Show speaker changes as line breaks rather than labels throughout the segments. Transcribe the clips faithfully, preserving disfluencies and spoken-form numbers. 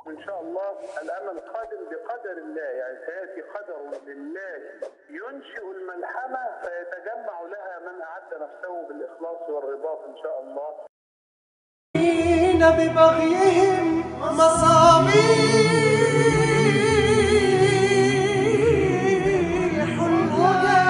إن شاء الله الأمل قادم بقدر الله، يعني سيأتي قدر لله ينشئ الملحمة فيتجمع لها من أعد نفسه بالإخلاص والرباط إن شاء الله.
ببغيهم مصابيح الهدى.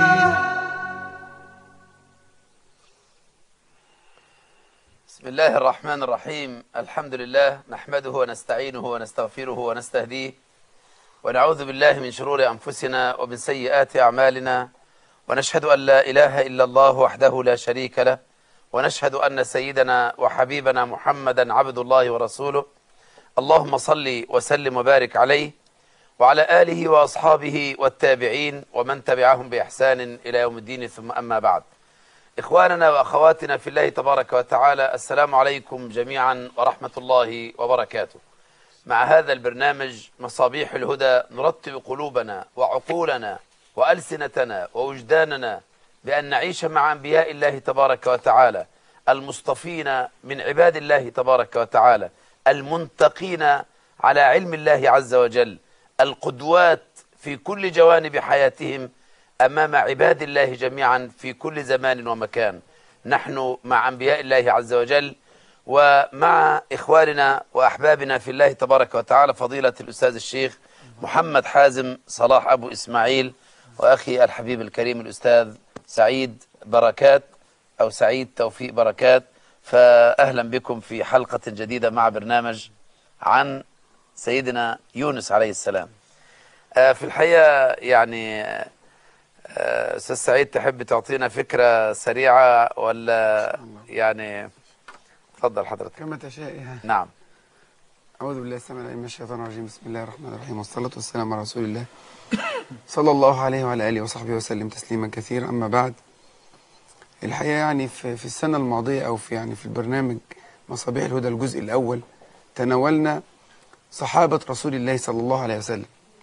بسم الله الرحمن الرحيم. الحمد لله نحمده ونستعينه ونستغفره ونستهديه ونعوذ بالله من شرور أنفسنا ومن سيئات أعمالنا، ونشهد أن لا إله إلا الله وحده لا شريك له، ونشهد أن سيدنا وحبيبنا محمدا عبد الله ورسوله. اللهم صل وسلم وبارك عليه وعلى آله وأصحابه والتابعين ومن تبعهم بإحسان إلى يوم الدين، ثم أما بعد. إخواننا وأخواتنا في الله تبارك وتعالى، السلام عليكم جميعا ورحمة الله وبركاته. مع هذا البرنامج مصابيح الهدى نرتب قلوبنا وعقولنا وألسنتنا ووجداننا بأن نعيش مع أنبياء الله تبارك وتعالى المصطفين من عباد الله تبارك وتعالى، المنتقين على علم الله عز وجل، القدوات في كل جوانب حياتهم أمام عباد الله جميعا في كل زمان ومكان. نحن مع أنبياء الله عز وجل ومع إخواننا وأحبابنا في الله تبارك وتعالى، فضيلة الأستاذ الشيخ محمد حازم صلاح أبو إسماعيل، وأخي الحبيب الكريم الأستاذ سعيد بركات أو سعيد توفيق بركات. فأهلا بكم في حلقة جديدة مع برنامج عن سيدنا يونس عليه السلام. في الحقيقة يعني أستاذ سعيد، تحب تعطينا فكرة سريعة ولا يعني؟ تفضل حضرتك.
كما تشاء يعني.
نعم.
أعوذ بالله السميع العليم من الشيطان الرجيم. بسم الله الرحمن الرحيم، والصلاة والسلام على رسول الله صلى الله عليه وعلى آله وصحبه وسلم تسليما كثيرا. أما بعد، الحقيقة يعني في, في السنة الماضية أو في يعني في البرنامج مصابيح الهدى الجزء الأول تناولنا صحابة رسول الله صلى الله عليه وسلم،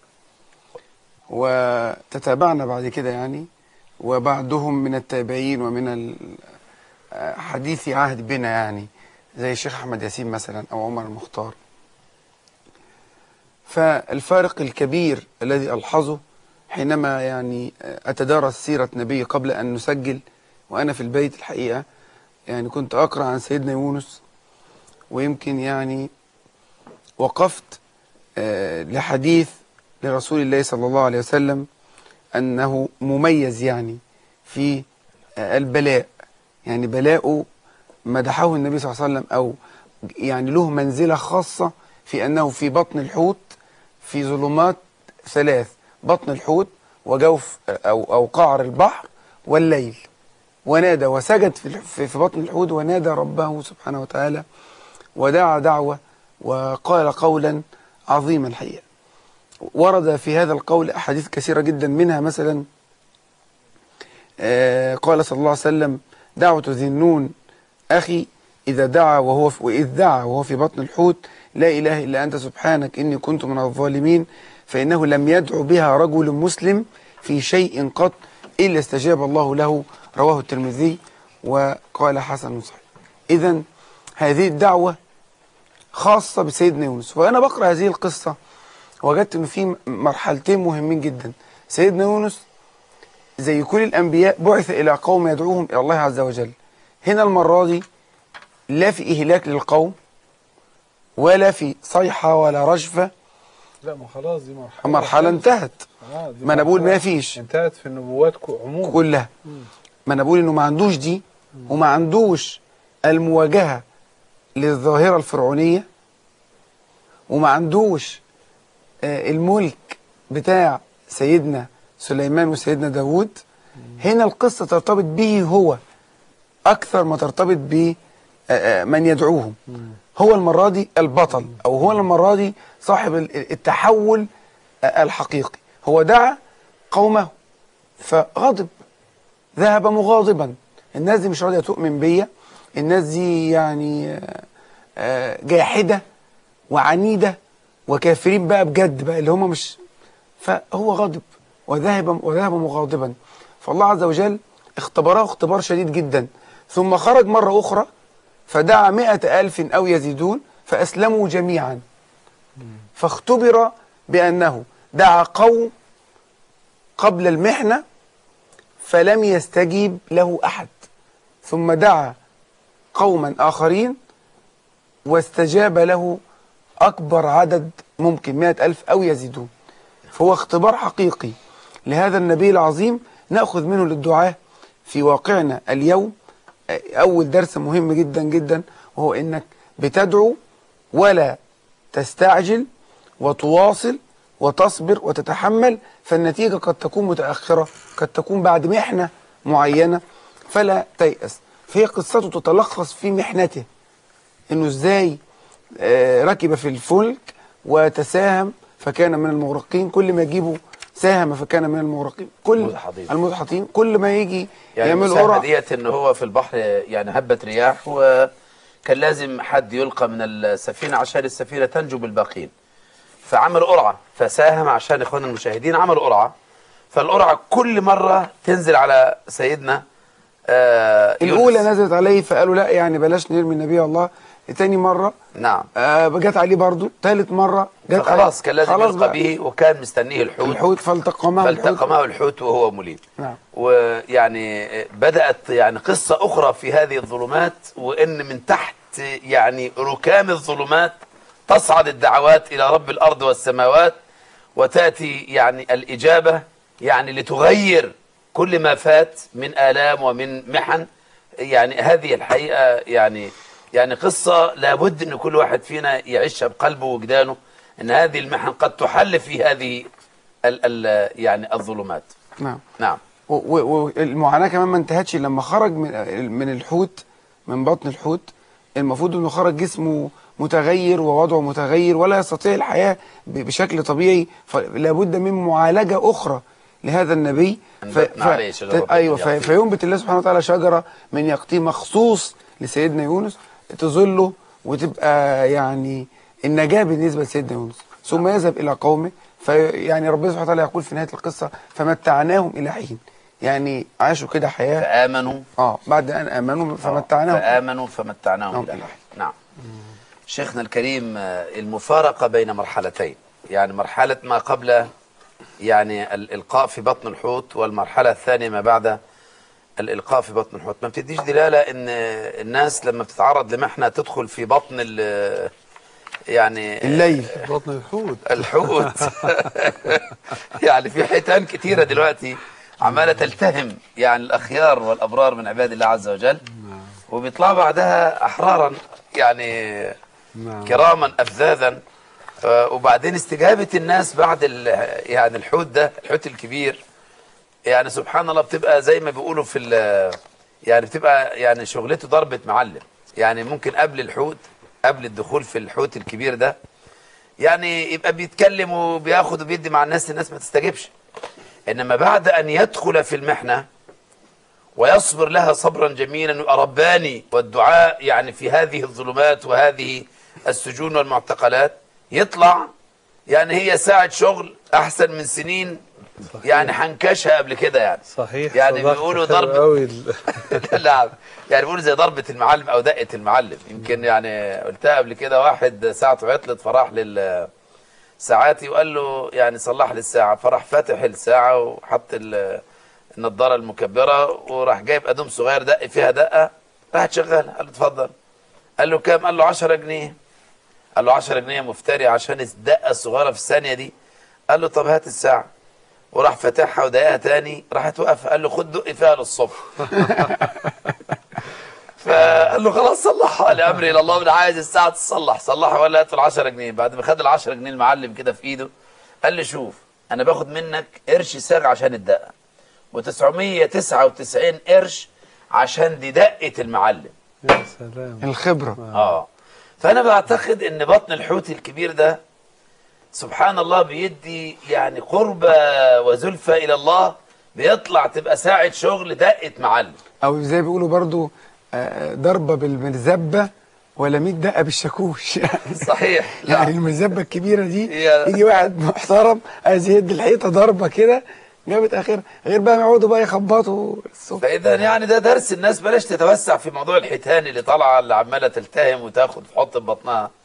وتتابعنا بعد كده يعني وبعدهم من التابعين ومن حديث عهد بنا، يعني زي الشيخ أحمد ياسين مثلا أو عمر المختار. فالفارق الكبير الذي ألحظه حينما يعني أتدارس سيرة نبي قبل أن نسجل، وأنا في البيت الحقيقة يعني كنت أقرأ عن سيدنا يونس، ويمكن يعني وقفت لحديث لرسول الله صلى الله عليه وسلم أنه مميز يعني في البلاء، يعني بلاءه مدحه النبي صلى الله عليه وسلم، أو يعني له منزلة خاصة في أنه في بطن الحوت في ظلمات ثلاث: بطن الحوت وجوف أو, أو قعر البحر والليل، ونادى وسجد في, في بطن الحوت ونادى ربه سبحانه وتعالى ودعا دعوة وقال قولا عظيما. الحقيقة ورد في هذا القول أحاديث كثيرة جدا، منها مثلا آه قال صلى الله عليه وسلم: دعوة ذي النون أخي إذا دعا وهو في وإذ دعا وهو في بطن الحوت لا إله إلا أنت سبحانك إني كنت من الظالمين، فإنه لم يدعو بها رجل مسلم في شيء قط إلا استجاب الله له. رواه الترمذي وقال حسن صحيح. إذن هذه الدعوة خاصة بسيدنا يونس. وأنا بقرأ هذه القصة وجدت أنه في مرحلتين مهمين جدا. سيدنا يونس زي كل الأنبياء بعث إلى قوم يدعوهم إلى الله عز وجل. هنا المرة دي لا في إهلاك للقوم ولا في صيحة ولا رجفة،
لا ما خلاص دي مرحلة
مرحلة انتهت.
آه
ما أنا بقول ما فيش،
انتهت في النبوات عموما
كلها. مم. ما أنا بقول إنه ما عندوش دي، وما عندوش المواجهة للظاهرة الفرعونية، وما عندوش آه الملك بتاع سيدنا سليمان وسيدنا داود. هنا القصة ترتبط به هو أكثر ما ترتبط بمن يدعوهم. هو المرة دي البطل، أو هو المرة دي صاحب التحول الحقيقي. هو دعا قومه فغضب، ذهب مغاضبا. الناس دي مش راضية تؤمن بيا، الناس دي يعني جاحدة وعنيدة وكافرين بقى بجد بقى، اللي هم مش. فهو غضب وذهب وذهب مغاضبا. فالله عز وجل اختبره اختبار شديد جدا، ثم خرج مرة أخرى فدعا مئة ألف أو يزيدون فأسلموا جميعا. فاختبر بأنه دعا قوم قبل المحنة فلم يستجيب له أحد، ثم دعا قوما آخرين واستجاب له أكبر عدد ممكن، مئة ألف أو يزيدون. فهو اختبار حقيقي لهذا النبي العظيم نأخذ منه للدعاء في واقعنا اليوم. أول درس مهم جدا جدا وهو إنك بتدعو ولا تستعجل وتواصل وتصبر وتتحمل، فالنتيجة قد تكون متأخرة، قد تكون بعد محنة معينة، فلا تيأس. فهي قصته تتلخص في محنته، إنه إزاي آه ركب في الفلك وتساهم فكان من المغرقين. كل ما يجيبوا ساهم فكان من المغرقين، كل
المدحضين.
المدحضين كل ما يجي
يعني
يعمل
المساهمة
قرعة.
ديت ان هو في البحر يعني هبت رياح وكان لازم حد يلقى من السفينة عشان السفينة تنجو بالباقين، فعمل قرعة، فساهم عشان اخواننا المشاهدين عمل قرعة، فالقرعة كل مرة تنزل على سيدنا آه
الأولى نزلت عليه فقالوا لا يعني بلاش نرمي النبي الله. تاني مرة
نعم
آه جت عليه برضو. ثالث مرة جت
خلاص كان لازم
خلاص
يلقى به، وكان مستنيه الحوت
الحوت فالتقمه
فالتقمه الحوت وهو مليم.
نعم.
ويعني بدأت يعني قصة أخرى في هذه الظلمات، وإن من تحت يعني ركام الظلمات تصعد الدعوات إلى رب الأرض والسماوات، وتأتي يعني الإجابة يعني لتغير كل ما فات من آلام ومن محن. يعني هذه الحقيقة يعني يعني قصة لابد أن كل واحد فينا يعيشها بقلبه ووجدانه، أن هذه المحن قد تحل في هذه ال ال يعني الظلمات.
نعم
نعم.
والمعاناة كمان ما انتهتش لما خرج من من الحوت، من بطن الحوت. المفروض أنه خرج جسمه متغير ووضعه متغير ولا يستطيع الحياة بشكل طبيعي، فلابد من معالجة أخرى لهذا النبي. ف... ف... أيوة ف... فينبت الله سبحانه وتعالى شجرة من يقطين مخصوص لسيدنا يونس تظله وتبقى يعني النجاة بالنسبة لسيدنا يونس، ثم يذهب إلى قومه. فيعني ربنا سبحانه وتعالى يقول في نهاية القصة فمتعناهم إلى حين، يعني عاشوا كده حياة
فآمنوا
اه بعد أن آمنوا فمتعناهم
فآمنوا فمتعناهم إلى حين. نعم. شيخنا الكريم، المفارقة بين مرحلتين، يعني مرحلة ما قبل يعني الإلقاء في بطن الحوت، والمرحلة الثانية ما بعد الإلقاء في بطن الحوت، ما بتديش دلالة إن الناس لما بتتعرض لمحنة تدخل في بطن ال يعني
الليل
بطن الحوت
الحوت يعني في حيتان كتيرة دلوقتي عمالة تلتهم يعني الأخيار والأبرار من عباد الله عز وجل، وبيطلعوا بعدها أحرارا يعني كراما أفذاذا. وبعدين استجابة الناس بعد يعني الحوت ده، الحوت الكبير، يعني سبحان الله بتبقى زي ما بيقولوا في يعني بتبقى يعني شغلته ضربة معلم. يعني ممكن قبل الحوت، قبل الدخول في الحوت الكبير ده، يعني يبقى بيتكلم وبياخد وبيدي مع الناس، الناس ما تستجبش. إنما بعد أن يدخل في المحنة ويصبر لها صبرا جميلا ويبقى رباني، والدعاء يعني في هذه الظلمات وهذه السجون والمعتقلات، يطلع يعني هي ساعة شغل أحسن من سنين يعني حنكشها قبل كده. يعني
صحيح.
يعني بيقولوا ضربة لا يعني بيقولوا زي ضربة المعلم أو دقة المعلم. يمكن يعني قلتها قبل كده، واحد ساعته عطلت فراح للساعاتي وقال له يعني صلح لي الساعة، فراح فاتح الساعة وحط النضارة المكبرة وراح جايب أدوم صغير دق فيها دقة، راحت شغالة. قال له اتفضل. قال له كام؟ قال له عشرة جنيه. قال له عشرة جنيه مفتري عشان الدقة الصغيرة في الثانية دي؟ قال له طب هات الساعة. وراح فتحها ودقها تاني، راحت وقف. قال له خد دق فيها للصبح. فقال له خلاص صلحها، لأمري إلى الله، من عايز الساعة تصلح صلحها ولا هات ال عشرة جنيه. بعد ما خد ال عشرة جنيه المعلم كده في إيده، قال لي شوف أنا باخد منك قرش ساغ عشان الدقة، وتسعمية وتسعة وتسعين قرش عشان دي دقة المعلم.
يا سلام
الخبرة.
آه فأنا بعتقد إن بطن الحوت الكبير ده سبحان الله بيدي يعني قربة وزلفة إلى الله، بيطلع تبقى ساعة شغل دقة معلم،
أو زي بيقولوا برضو ضربة بالمرزبة ولا مية دقة بالشاكوش.
صحيح.
يعني المرزبة الكبيرة دي يجي واحد محترم عايز يهد الحيطة ضربة كده جابت آخرها، غير بقى يقعدوا بقى يخبطوا الصبح.
فإذا يعني ده درس الناس بلاش تتوسع في موضوع الحيتان اللي طالعة اللي عمالة تلتهم وتاخد في حط بطنها.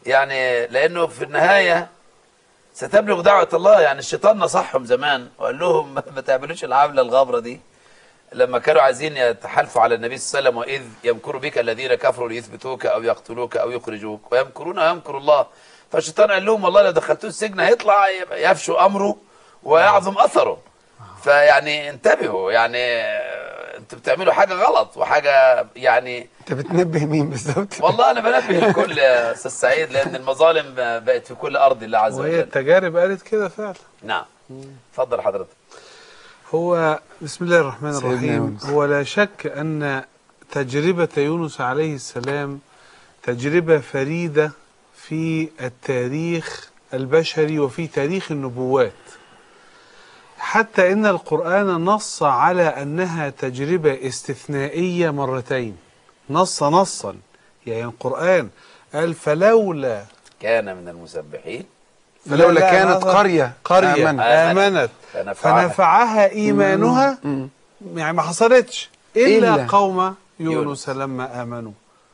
يعني لأنه في النهاية ستبلغ دعوة الله. يعني الشيطان نصحهم زمان وقال لهم ما تعملوش العملة الغابرة دي لما كانوا عايزين يتحالفوا على النبي صلى الله عليه وسلم، وإذ يمكر بك الذين كفروا ليثبتوك أو يقتلوك أو يخرجوك ويمكرون ويمكر الله. فالشيطان قال لهم والله لو دخلتوه السجن هيطلع يفشو أمره ويعظم أثره. فيعني انتبهوا، يعني انتوا بتعملوا حاجة غلط وحاجة يعني.
انت بتنبه مين بالظبط؟
والله أنا بنبه الكل يا أستاذ سعيد، لأن المظالم بقت في كل أرض الله عز وجل.
وهي التجارب قالت كده فعلا.
نعم. اتفضل حضرتك.
هو بسم الله الرحمن
سيدنا
الرحيم.
يونس.
هو لا شك أن تجربة يونس عليه السلام تجربة فريدة في التاريخ البشري وفي تاريخ النبوات، حتى إن القرآن نص على أنها تجربة استثنائية مرتين. نص نصا يعني القرآن قال فلولا
كان من المسبحين
فلولا
لا
كانت
هذا
قرية
قرية
آمنت
آمنت
فنفعها.
فنفعها إيمانها،
مم.
يعني ما حصلتش إلا,
إلا
قوم يونس,
يونس
لما آمنوا.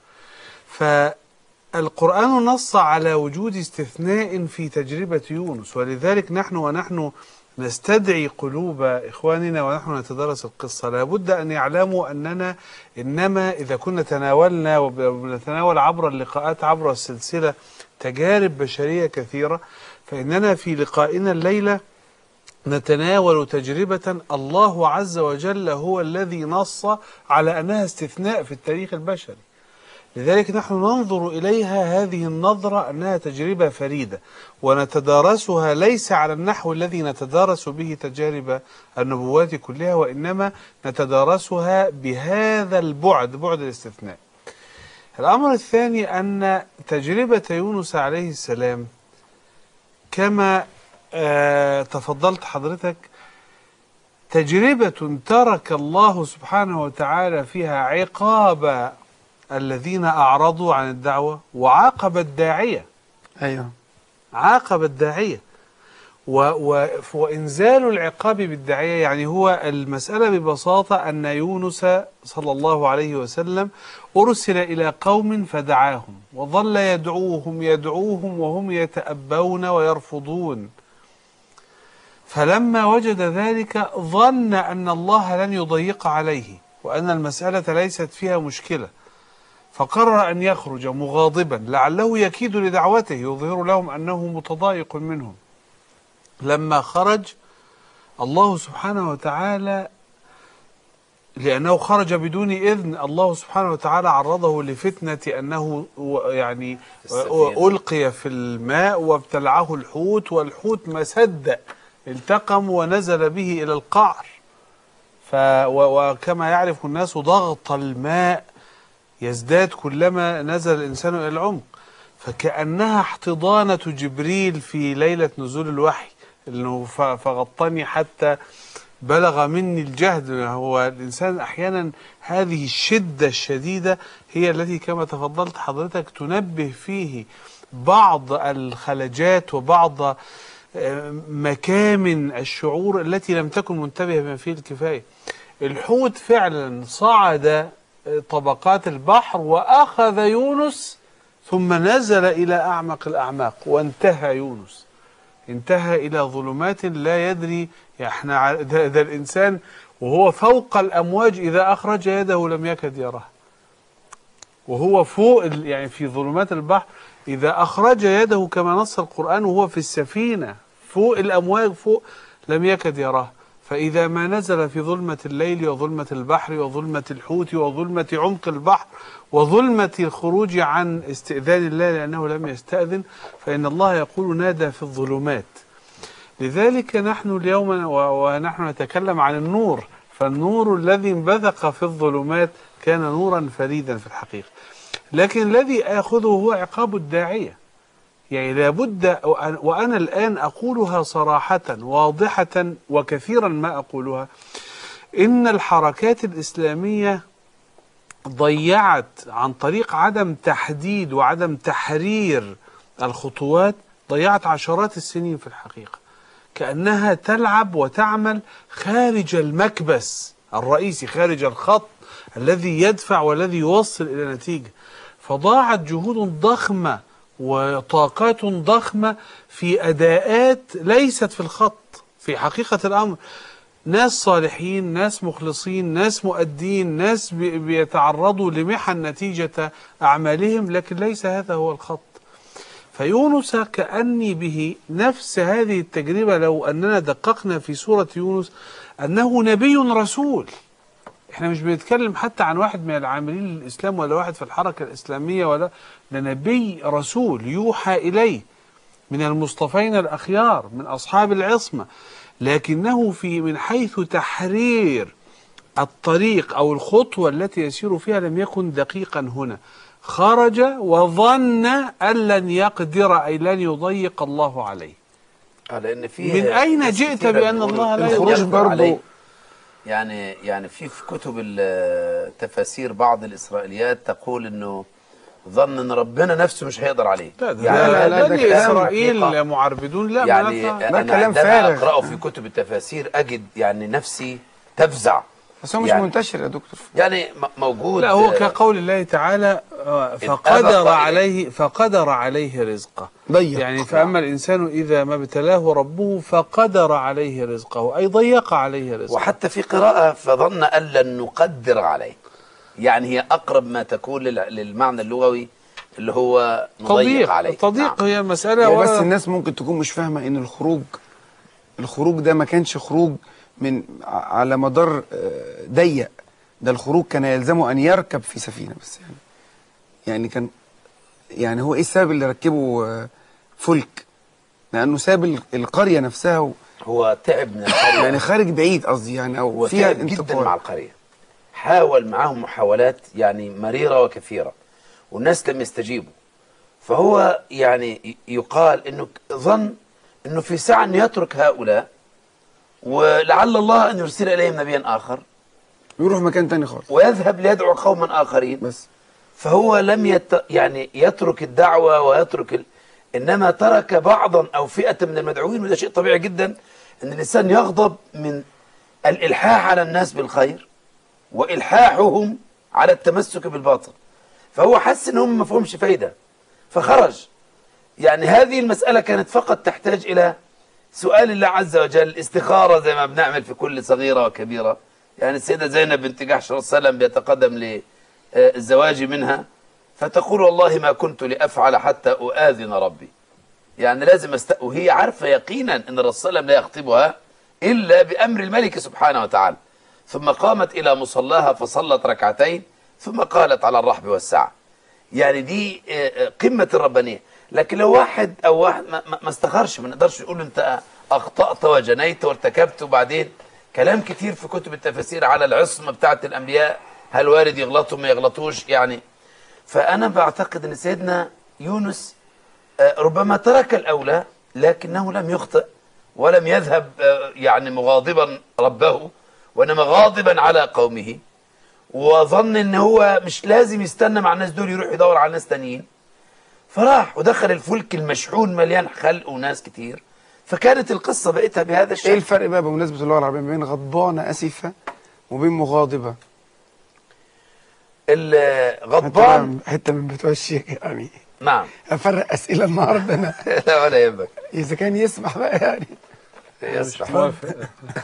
فالقرآن نص على وجود استثناء في تجربة يونس، ولذلك نحن ونحن نستدعي قلوب إخواننا ونحن نتدرس القصة لابد أن يعلموا أننا إنما إذا كنا تناولنا ونتناول عبر اللقاءات عبر السلسلة تجارب بشرية كثيرة، فإننا في لقائنا الليلة نتناول تجربة الله عز وجل هو الذي نص على أنها استثناء في التاريخ البشري. لذلك نحن ننظر إليها هذه النظرة أنها تجربة فريدة، ونتدارسها ليس على النحو الذي نتدارس به تجارب النبوات كلها، وإنما نتدارسها بهذا البعد، بعد الاستثناء. الأمر الثاني أن تجربة يونس عليه السلام كما آه تفضلت حضرتك تجربة ترك الله سبحانه وتعالى فيها عقاب الذين أعرضوا عن الدعوة وعاقب الداعية.
أيوه
عاقب الداعية و و وإنزال العقاب بالداعية، يعني هو المسألة ببساطة أن يونس صلى الله عليه وسلم أرسل إلى قوم فدعاهم وظل يدعوهم يدعوهم وهم يتأبون ويرفضون، فلما وجد ذلك ظن أن الله لن يضيق عليه وأن المسألة ليست فيها مشكلة، فقرر أن يخرج مغاضبا لعله يكيد لدعوته يظهر لهم أنه متضايق منهم. لما خرج الله سبحانه وتعالى لأنه خرج بدون إذن، الله سبحانه وتعالى عرضه لفتنة أنه يعني ألقي في الماء وابتلعه الحوت، والحوت ما صدق التقم ونزل به إلى القعر. وكما يعرف الناس ضغط الماء يزداد كلما نزل الإنسان إلى العمق، فكأنها احتضانة جبريل في ليلة نزول الوحي، إنه فغطني حتى بلغ مني الجهد. هو الإنسان أحيانا هذه الشدة الشديدة هي التي كما تفضلت حضرتك تنبه فيه بعض الخلجات وبعض مكامن الشعور التي لم تكن منتبهة بما فيه الكفاية. الحوت فعلا صعد طبقات البحر وأخذ يونس ثم نزل إلى أعمق الأعماق، وانتهى يونس انتهى إلى ظلمات لا يدري. احنا ده, ده الإنسان وهو فوق الأمواج إذا أخرج يده لم يكد يراها، وهو فوق يعني في ظلمات البحر إذا أخرج يده كما نص القرآن وهو في السفينة فوق الأمواج فوق لم يكد يراها. فإذا ما نزل في ظلمة الليل وظلمة البحر وظلمة الحوت وظلمة عمق البحر وظلمة الخروج عن استئذان الله لأنه لم يستأذن، فإن الله يقول نادى في الظلمات. لذلك نحن اليوم ونحن نتكلم عن النور، فالنور الذي انبثق في الظلمات كان نورا فريدا في الحقيقة، لكن الذي يأخذه هو عقاب الداعية. يعني لابد، وأنا الآن أقولها صراحة واضحة وكثيرا ما أقولها، إن الحركات الإسلامية ضيعت عن طريق عدم تحديد وعدم تحرير الخطوات، ضيعت عشرات السنين في الحقيقة، كأنها تلعب وتعمل خارج المكبس الرئيسي، خارج الخط الذي يدفع والذي يوصل إلى نتيجة. فضاعت جهود ضخمة وطاقات ضخمة في أداءات ليست في الخط في حقيقة الأمر. ناس صالحين، ناس مخلصين، ناس مؤدين، ناس بيتعرضوا لمحن نتيجة أعمالهم، لكن ليس هذا هو الخط. فيونس كأني به نفس هذه التجربة لو أننا دققنا في سورة يونس أنه نبي رسول. احنا مش بنتكلم حتى عن واحد من العاملين للإسلام ولا واحد في الحركة الإسلامية، ولا ده نبي رسول يوحى إليه من المصطفين الأخيار من أصحاب العصمة، لكنه في من حيث تحرير الطريق أو الخطوة التي يسير فيها لم يكن دقيقا هنا. خرج وظن أن لن يقدر أي لن يضيق الله عليه.
لأن فيه
من أين جئت بأن الله لا
الخروج
يقدر
برضه
عليه؟
يعني يعني في في كتب التفاسير بعض الإسرائيليات تقول إنه ظن إن ربنا نفسه مش هيقدر عليه.
لا ده
يعني
لا، لا،
ده
ده
اللي
كلام
إسرائيل
حقيقة.
معربدون. لا
يعني
ما نفع-
ده
أنا
كلام
عندما
فارغ.
أقرأه في كتب التفاسير أجد يعني نفسي تفزع.
بس هو مش
يعني
منتشر يا دكتور.
يعني م- موجود.
لا هو كقول الله تعالى آه، فقدر
أبق
عليه فقدر عليه رزقه.
ضيق.
يعني فأما الإنسان إذا ما ابتلاه ربه فقدر عليه رزقه أي ضيق عليه رزقه.
وحتى في قراءة فظن أن لن نقدر عليه، يعني هي أقرب ما تكون لل- للمعنى اللغوي اللي هو نضيق
تضييق
عليه.
التضييق
نعم.
هي مسألة
يعني بس
ولا-
الناس ممكن تكون مش فاهمة ان الخروج الخروج ده ما كانش خروج من ع- على مدار آه، ضيق. ده الخروج كان يلزمه ان يركب في سفينة بس. يعني يعني كان يعني هو ايه السبب اللي ركبه آه، فلك؟ لانه ساب ال- القرية نفسها و-
هو تعب من القرية،
يعني خارج بعيد قصدي، يعني او فيها
وتعب جدا
انتقال.
مع القرية. حاول معاهم محاولات يعني مريرة وكثيرة والناس لم يستجيبوا. فهو يعني ي- يقال انه ظن انه في ساعة انه يترك هؤلاء ولعل الله ان يرسل اليهم نبيا اخر
يروح مكان تاني خالص
ويذهب ليدعو قوما اخرين.
بس.
فهو لم يت... يعني يترك الدعوة ويترك ال... إنما ترك بعضا أو فئة من المدعوين، وده شيء طبيعي جدا أن الإنسان يغضب من الإلحاح على الناس بالخير وإلحاحهم على التمسك بالباطل. فهو حس أن هم ما فيهمش فايدة فخرج. يعني هذه المسألة كانت فقط تحتاج إلى سؤال الله عز وجل، استخارة زي ما بنعمل في كل صغيرة وكبيرة. يعني السيدة زينب بنت جحش صلى الله عليه وسلم بيتقدم ل الزواج منها فتقول والله ما كنت لأفعل حتى أؤذن ربي. يعني لازم است... وهي عارفة يقينا أن الرسول صلى الله عليه وسلم لا يخطبها إلا بأمر الملك سبحانه وتعالى. ثم قامت إلى مصلاها فصلت ركعتين ثم قالت على الرحب والسعة. يعني دي قمة الربانية. لكن لو واحد أو واحد ما, ما استخرش ما نقدرش يقول أنت أخطأت وجنيت وارتكبت. وبعدين كلام كتير في كتب التفاسير على العصمة بتاعة الأنبياء، هل وارد يغلطوا ما يغلطوش يعني. فأنا بعتقد أن سيدنا يونس ربما ترك الأولى لكنه لم يخطئ ولم يذهب يعني مغاضبا ربه، وإنما غاضبا على قومه، وظن أن هو مش لازم يستنى مع الناس دول يروح يدور على ناس تانيين. فراح ودخل الفلك المشحون مليان خلق وناس كتير. فكانت القصة بقيتها بهذا الشكل.
ايه الفرق بقى بمناسبة اللغة العربية بين غضبانة أسفة وبين مغاضبة؟
الغضبان
حتة من بتوع الشيخ يعني.
نعم.
أفرق أسئلة النهاردة أنا.
لا ولا يهمك.
إذا كان يسمح بقى يعني.
يسمح.
موافق.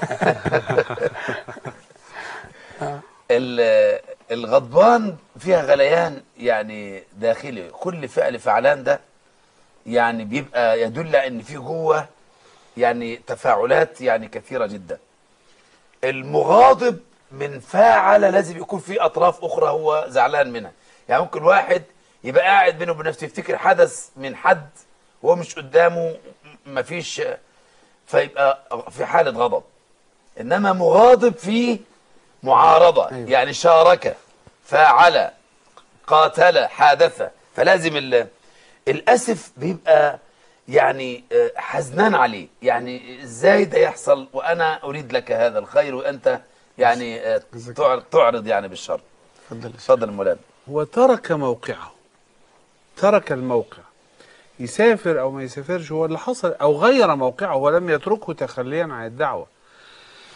الغضبان فيها غليان يعني داخلي. كل فعل فعلان ده يعني بيبقى يدل ان في جوه يعني تفاعلات يعني كثيرة جدا. المغاضب من فاعل لازم يكون في اطراف اخرى هو زعلان منها. يعني ممكن واحد يبقى قاعد بينه وبين نفسه يفتكر حدث من حد وهو مش قدامه مفيش، فيبقى في حالة غضب. انما مغاضب فيه معارضة. أيوة. يعني شارك، فاعل، قاتل، حادث. فلازم الاسف بيبقى يعني حزنان عليه. يعني ازاي ده يحصل وانا اريد لك هذا الخير وانت يعني تعرض يعني بالشر.
اتفضل
اتفضل مولانا.
هو ترك موقعه، ترك الموقع، يسافر او ما يسافرش هو اللي حصل، او غير موقعه ولم يتركه تخليا عن الدعوة.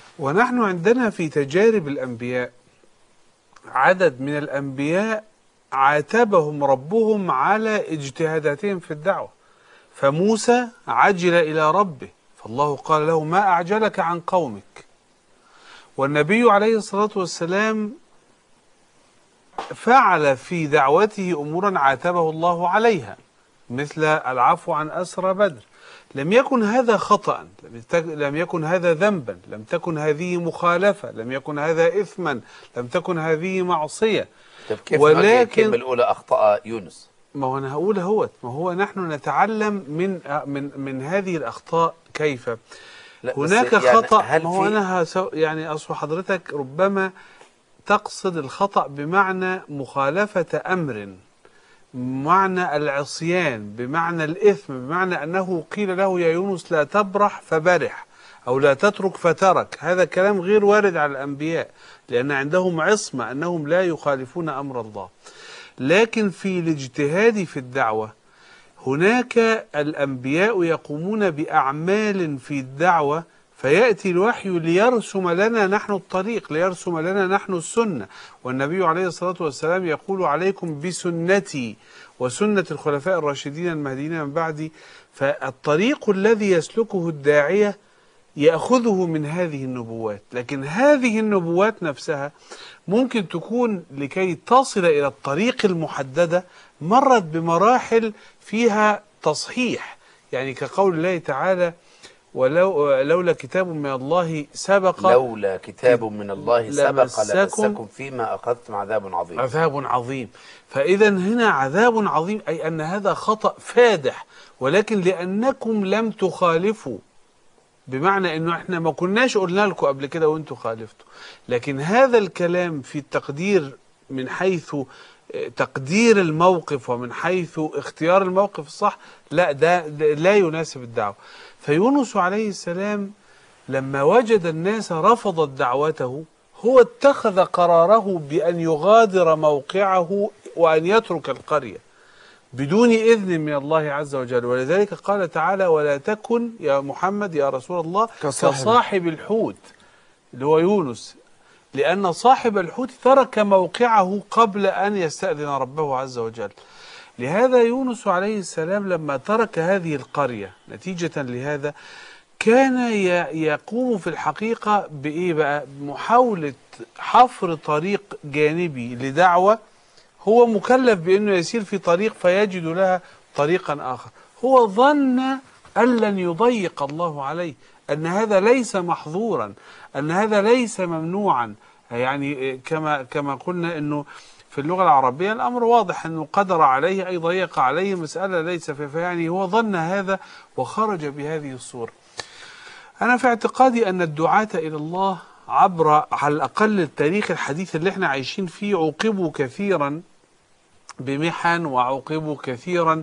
ونحن عندنا في تجارب الأنبياء عدد من الأنبياء عاتبهم ربهم على اجتهاداتهم في الدعوة. فموسى عجل إلى ربه، فالله قال له ما أعجلك عن قومك. والنبي عليه الصلاة والسلام فعل في دعوته أمورا عاتبه الله عليها، مثل العفو عن أسرى بدر. لم يكن هذا خطأ، لم يكن هذا ذنبا، لم تكن هذه مخالفة، لم يكن هذا إثما، لم تكن هذه معصية.
طب كيف
ولكن
الكلمة الأولى أخطأ يونس؟
ما هو أنا هقول اهوت، ما هو نحن نتعلم من من من هذه الأخطاء كيف. هناك يعني خطأ، ما هو أنا هسو يعني أصل حضرتك ربما تقصد الخطأ بمعنى مخالفة أمر، بمعنى العصيان، بمعنى الإثم، بمعنى أنه قيل له يا يونس لا تبرح فبرح، أو لا تترك فترك. هذا كلام غير وارد على الأنبياء، لأن عندهم عصمة أنهم لا يخالفون أمر الله. لكن في الاجتهاد في الدعوة هناك الأنبياء يقومون بأعمال في الدعوة، فيأتي الوحي ليرسم لنا نحن الطريق، ليرسم لنا نحن السنة. والنبي عليه الصلاة والسلام يقول عليكم بسنتي وسنة الخلفاء الراشدين المهديين من بعدي. فالطريق الذي يسلكه الداعية يأخذه من هذه النبوات، لكن هذه النبوات نفسها ممكن تكون لكي تصل إلى الطريق المحددة مرت بمراحل فيها تصحيح، يعني كقول الله تعالى ولو لولا كتاب من الله سبق
لولا كتاب من الله سبق لمسكم فيما أخذتم عذاب عظيم.
عذاب عظيم. فإذا هنا عذاب عظيم، أي أن هذا خطأ فادح، ولكن لأنكم لم تخالفوا، بمعنى أنه إحنا ما كناش قلنا لكم قبل كده وأنتم خالفتوا. لكن هذا الكلام في التقدير من حيث تقدير الموقف ومن حيث اختيار الموقف الصح، لا، ده, ده لا يناسب الدعوة. فيونس عليه السلام لما وجد الناس رفضت دعوته، هو اتخذ قراره بأن يغادر موقعه وأن يترك القرية بدون إذن من الله عز وجل. ولذلك قال تعالى ولا تكن يا محمد يا رسول الله كصاحب, كصاحب الحوت اللي هو يونس، لأن صاحب الحوت ترك موقعه قبل أن يستأذن ربه عز وجل. لهذا يونس عليه السلام لما ترك هذه القرية نتيجة لهذا كان يقوم في الحقيقة بإيه بقى؟ محاولة حفر طريق جانبي لدعوة هو مكلف بأنه يسير في طريق فيجد لها طريقا آخر. هو ظن أن لن يضيق الله عليه، أن هذا ليس محظورا، أن هذا ليس ممنوعا. يعني كما كما قلنا أنه في اللغة العربية الأمر واضح أنه قدر عليه أي ضيق عليه، مسألة ليس فيها، فيعني هو ظن هذا وخرج بهذه الصورة. أنا في اعتقادي أن الدعاة إلى الله عبر على الأقل التاريخ الحديث اللي احنا عايشين فيه عوقبوا كثيرا بمحن، وعوقبوا كثيرا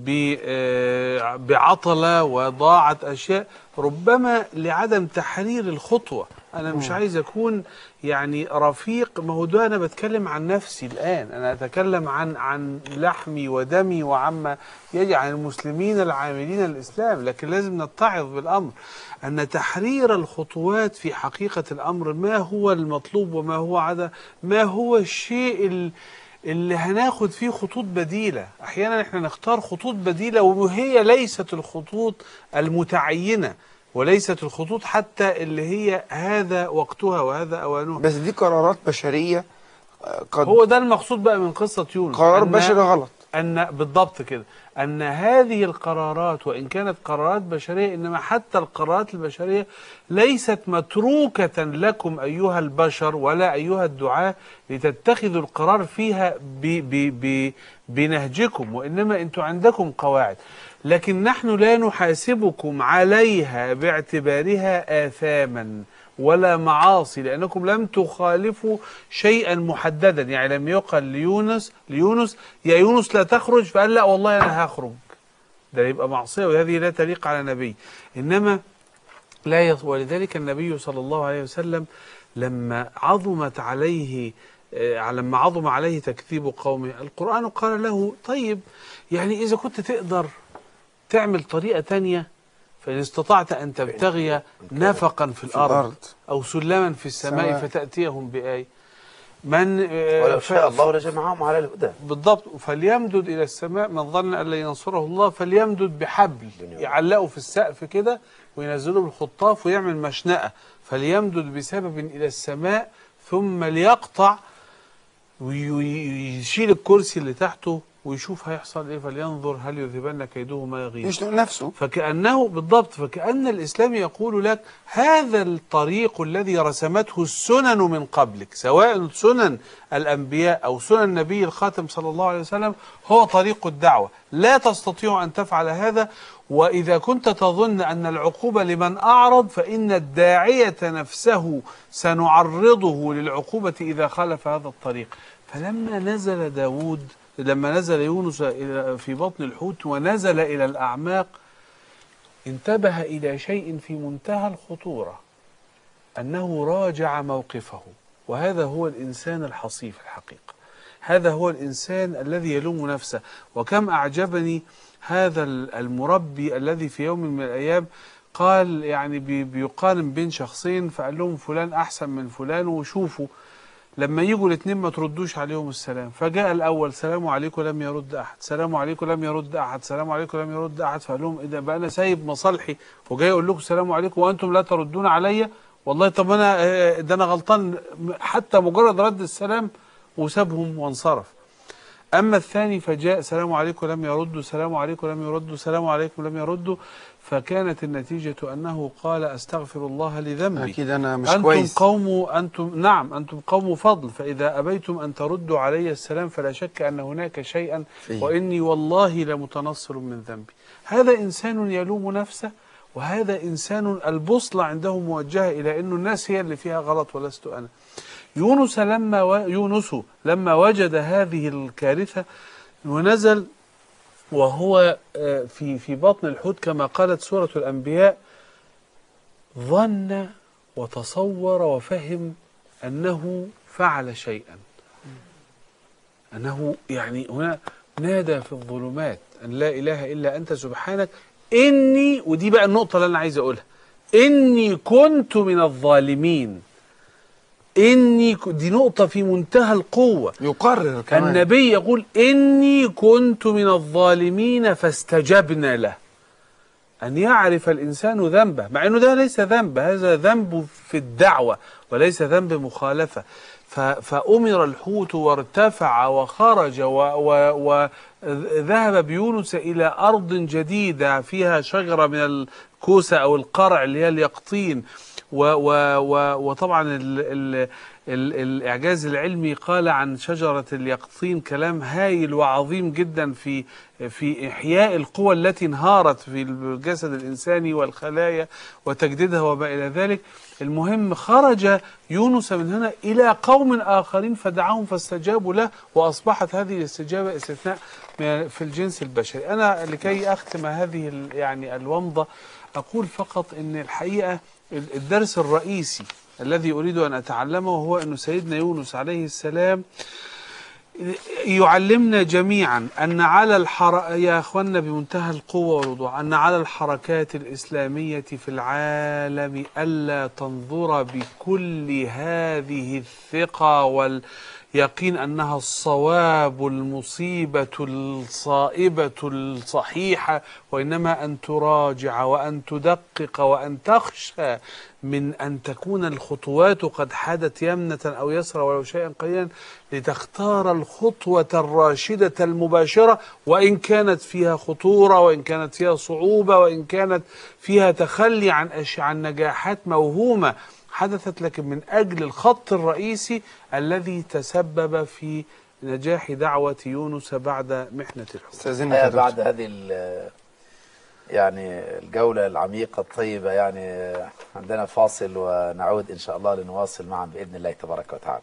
بعطلة، وضاعت أشياء ربما لعدم تحرير الخطوة. أنا مش عايز أكون يعني رفيق، ما هو ده أنا بتكلم عن نفسي الآن، أنا أتكلم عن عن لحمي ودمي وعما يجعل المسلمين العاملين الإسلام، لكن لازم نتعظ بالأمر أن تحرير الخطوات في حقيقة الأمر ما هو المطلوب وما هو عدا ما هو الشيء اللي هناخد فيه خطوط بديلة. أحيانا إحنا نختار خطوط بديلة وهي ليست الخطوط المتعينة، وليست الخطوط حتى اللي هي هذا وقتها وهذا أوانها،
بس دي قرارات بشرية. قد
هو ده المقصود بقى من قصة يونس،
قرار بشري غلط،
أن بالضبط كده أن هذه القرارات وإن كانت قرارات بشرية، إنما حتى القرارات البشرية ليست متروكة لكم أيها البشر ولا أيها الدعاة لتتخذوا القرار فيها ب ب ب بنهجكم، وإنما أنتم عندكم قواعد، لكن نحن لا نحاسبكم عليها باعتبارها آثاما ولا معاصي، لأنكم لم تخالفوا شيئا محددا. يعني لم يقل ليونس ليونس يا يونس لا تخرج، فقال لا والله أنا هخرج، ده يبقى معصية وهذه لا تليق على نبي. إنما لا يص... ولذلك النبي صلى الله عليه وسلم لما عظمت عليه آه لما عظم عليه تكذيب قومه، القرآن قال له طيب يعني إذا كنت تقدر تعمل طريقة تانية فإن استطعت أن تبتغي نفقا في الأرض أو سلما في السماء فتأتيهم بآية. من آه،
ولو
ف-
شاء الله لجمعهم على الهدى.
بالضبط. فليمدد إلى السماء من ظن أن لن ينصره الله فليمدد بحبل يعلقه في السقف كده وينزله بالخطاف ويعمل مشنقة، فليمدد بسبب إلى السماء ثم ليقطع ويشيل الكرسي اللي تحته ويشوف هيحصل ايه، فلينظر هل يذهبن كيده ما يغيظ.
يشنق نفسه.
فكأنه بالضبط، فكأن الإسلام يقول لك هذا الطريق الذي رسمته السنن من قبلك، سواء سنن الأنبياء أو سنن النبي الخاتم صلى الله عليه وسلم، هو طريق الدعوة. لا تستطيع أن تفعل هذا. وإذا كنت تظن أن العقوبة لمن أعرض، فإن الداعية نفسه سنعرضه للعقوبة إذا خالف هذا الطريق. فلما نزل داود لما نزل يونس في بطن الحوت ونزل إلى الأعماق، انتبه إلى شيء في منتهى الخطورة، أنه راجع موقفه. وهذا هو الإنسان الحصيف الحقيقة، هذا هو الإنسان الذي يلوم نفسه. وكم أعجبني هذا المربي الذي في يوم من الأيام قال، يعني بيقارن بين شخصين، فقال لهم فلان أحسن من فلان، وشوفوا لما يجوا الاثنين ما تردوش عليهم السلام. فجاء الأول سلام عليكم لم يرد أحد، سلام عليكم لم يرد أحد، سلام عليكم لم يرد أحد. فقال لهم إيه ده بقى، أنا سايب مصالحي وجاي أقول لكم سلام عليكم وأنتم لا تردون عليا؟ والله طب أنا ده أنا غلطان، حتى مجرد رد السلام وسابهم وانصرف. أما الثاني فجاء سلام عليكم لم يردوا، سلام عليكم لم يردوا، سلام عليكم لم يردوا. فكانت النتيجة أنه قال أستغفر الله لذنبي،
أكيد أنا مش
أنتم
كويس.
قوم أنتم نعم أنتم قوم فضل، فإذا أبيتم أن تردوا علي السلام فلا شك أن هناك شيئا،
فيه.
وإني والله لمتنصر من ذنبي. هذا إنسان يلوم نفسه، وهذا إنسان البوصلة عنده موجهة إلى أن الناس هي اللي فيها غلط ولست أنا. يونس لما و... يونس لما وجد هذه الكارثة ونزل وهو في في بطن الحوت كما قالت سورة الأنبياء، ظن وتصور وفهم أنه فعل شيئا، أنه يعني هنا نادى في الظلمات أن لا إله إلا أنت سبحانك إني، ودي بقى النقطة اللي أنا عايز أقولها، إني كنت من الظالمين. إني دي نقطة في منتهى القوة.
يقرر كمان.
النبي يقول إني كنت من الظالمين فاستجبنا له. أن يعرف الإنسان ذنبه، مع أنه ده ليس ذنب، هذا ذنب في الدعوة وليس ذنب مخالفة. فأمر الحوت وارتفع وخرج وذهب بيونس إلى أرض جديدة فيها شجرة من الكوسة أو القرع اللي هي اليقطين. و و و وطبعا ال ال ال الإعجاز العلمي قال عن شجرة اليقطين كلام هايل وعظيم جدا في في إحياء القوى التي انهارت في الجسد الإنساني والخلايا وتجديدها وما إلى ذلك. المهم خرج يونس من هنا إلى قوم آخرين فدعاهم فاستجابوا له، وأصبحت هذه الاستجابة استثناء في الجنس البشري. أنا لكي أختم هذه يعني الومضة أقول فقط إن الحقيقة الدرس الرئيسي الذي أريد أن أتعلمه هو أن سيدنا يونس عليه السلام يعلمنا جميعا أن على الحر... يا أخوانا بمنتهى القوة والوضوح، أن على الحركات الإسلامية في العالم ألا تنظر بكل هذه الثقة واليقين أنها الصواب المصيبة الصائبة الصحيحة، وإنما أن تراجع وأن تدقق وأن تخشى من أن تكون الخطوات قد حدت يمنة أو يسرى ولو شيئا قليلا، لتختار الخطوة الراشدة المباشرة، وإن كانت فيها خطورة وإن كانت فيها صعوبة وإن كانت فيها تخلي عن عن نجاحات موهومة حدثت، لكن من أجل الخط الرئيسي الذي تسبب في نجاح دعوة يونس بعد محنة الحوت.
بعد هذه يعني الجولة العميقة الطيبة، يعني عندنا فاصل ونعود إن شاء الله لنواصل معا بإذن الله تبارك وتعالى.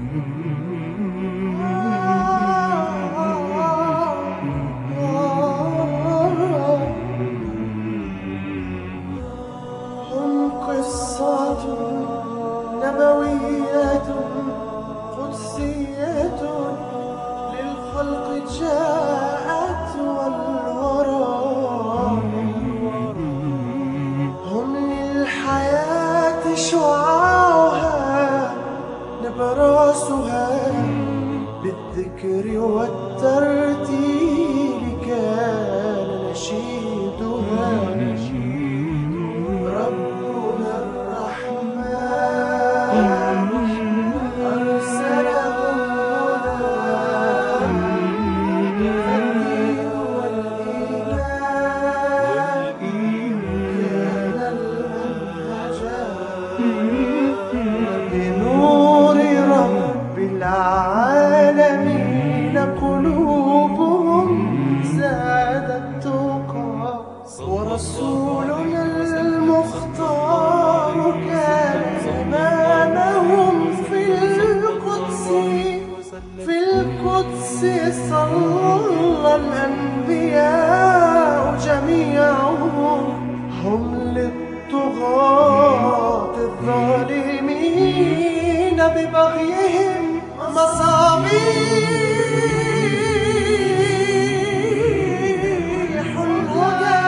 هم قصة نبوية قدسية للخلق جاءت والورى، هم للحياة شعاعها نبراسها بالذكر والترتيل كان نشيدها ربنا الرحمن أرسله الهدى فالدين والإيمان كان المنهجا بنور رب العالمين قلوبهم زادت تقى ورسولنا المختار كان إمامهم في القدس في القدس صلى الأنبياء جميعهم هم للطغاة الظالمين ببغيهم مصابيح الهدى.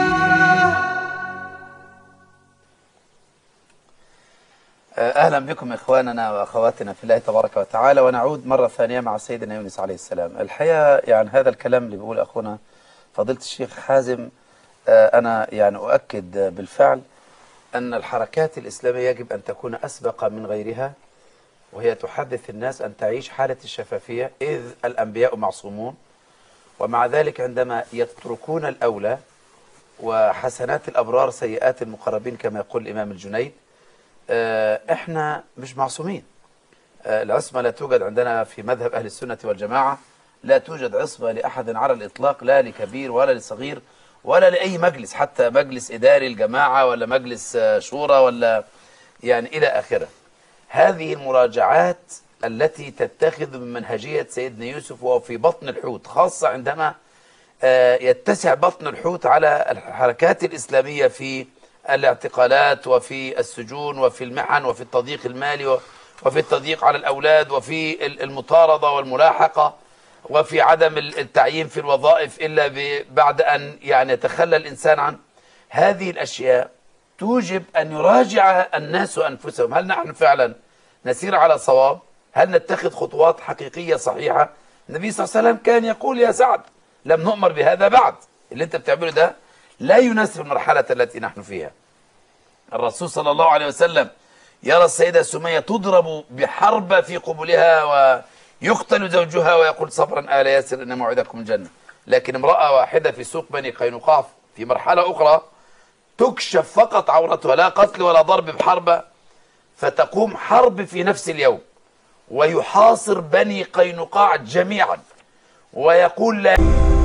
أهلا بكم إخواننا وأخواتنا في الله تبارك وتعالى، ونعود مرة ثانية مع سيدنا يونس عليه السلام. الحقيقة يعني هذا الكلام اللي بيقول أخونا فضيلة الشيخ حازم، أنا يعني أؤكد بالفعل أن الحركات الإسلامية يجب أن تكون أسبق من غيرها، وهي تحدث الناس أن تعيش حالة الشفافية، إذ الأنبياء معصومون، ومع ذلك عندما يتركون الأولى وحسنات الأبرار سيئات المقربين كما يقول الإمام الجنيد، احنا مش معصومين. العصمة لا توجد عندنا في مذهب أهل السنة والجماعة، لا توجد عصمة لأحد على الإطلاق، لا لكبير ولا لصغير ولا لأي مجلس، حتى مجلس إداري الجماعة ولا مجلس شورى ولا يعني إلى آخره. هذه المراجعات التي تتخذ من منهجية سيدنا يوسف وهو في بطن الحوت، خاصة عندما يتسع بطن الحوت على الحركات الإسلامية في الاعتقالات وفي السجون وفي المحن وفي التضييق المالي وفي التضييق على الأولاد وفي المطاردة والملاحقة وفي عدم التعيين في الوظائف إلا بعد أن يعني يتخلى الإنسان عن هذه الأشياء. توجب أن يراجع الناس أنفسهم، هل نحن فعلا نسير على صواب؟ هل نتخذ خطوات حقيقية صحيحة؟ النبي صلى الله عليه وسلم كان يقول يا سعد لم نؤمر بهذا بعد، اللي انت بتعمله ده لا يناسب المرحلة التي نحن فيها. الرسول صلى الله عليه وسلم يرى السيدة سمية تضرب بحربة في قبلها ويقتل زوجها ويقول صبرا آل ياسر إن موعدكم الجنة، لكن امرأة واحدة في سوق بني قينقاع في مرحلة أخرى تكشف فقط عورتها، لا قتل ولا ضرب بحربة، فتقوم حرب في نفس اليوم ويحاصر بني قينقاع جميعا ويقول لا.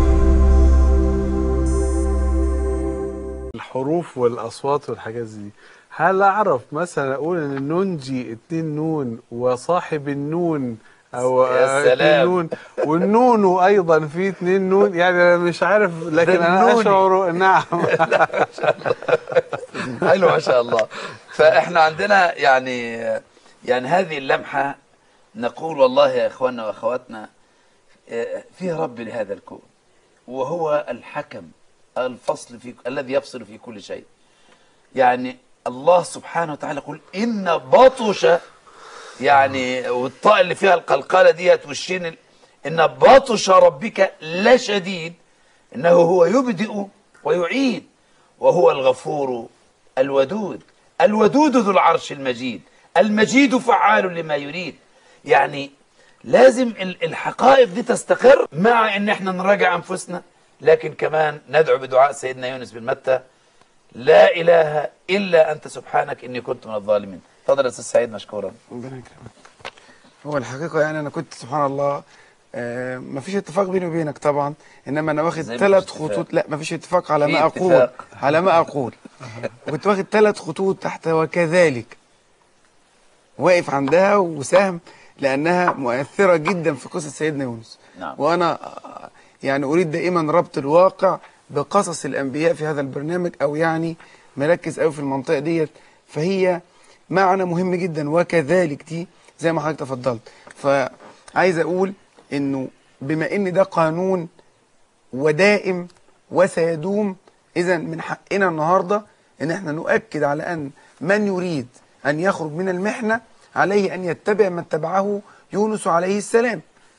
الحروف والأصوات والحاجات دي، هل أعرف مثلا أقول إن النونجي اتنين نون وصاحب النون أو اتنين نون والنون أيضا في اتنين نون؟ يعني أنا مش عارف، لكن أنا أشعر. نعم.
ما شاء الله، حلو ما شاء الله. فإحنا عندنا يعني يعني هذه اللمحة نقول والله يا إخواننا وأخواتنا فيه رب لهذا الكون، وهو الحكم الفصل في الذي يفصل في كل شيء. يعني الله سبحانه وتعالى يقول إن بطش، يعني والطاء اللي فيها القلقلة ديت والشين، إن بطش ربك لشديد، إنه هو يبدئ ويعيد، وهو الغفور الودود، الودود ذو العرش المجيد، المجيد فعال لما يريد. يعني لازم الحقائق دي تستقر، مع ان احنا نراجع انفسنا، لكن كمان ندعو بدعاء سيدنا يونس بن متى لا اله الا انت سبحانك اني كنت من الظالمين. تفضل يا استاذ سعيد مشكورا.
ربنا يكرمك. هو الحقيقه يعني انا كنت سبحان الله آه ما فيش اتفاق بيني وبينك طبعا، انما انا واخد ثلاث خطوط. لا ما فيش اتفاق على ما اقول اتفاق. على ما اقول كنت واخد ثلاث خطوط تحت وكذلك، واقف عندها وسهم، لأنها مؤثرة جدا في قصة سيدنا يونس.
نعم.
وأنا يعني أريد دائما ربط الواقع بقصص الأنبياء في هذا البرنامج، أو يعني مركز أوي في المنطقة ديت، فهي معنى مهم جدا. وكذلك دي زي ما حضرتك تفضلت، فعايز أقول إنه بما إن ده قانون ودائم وسيدوم، إذا من حقنا النهاردة إن احنا نؤكد على أن من يريد أن يخرج من المحنة عليه أن يتبع ما اتبعه يونس عليه السلام.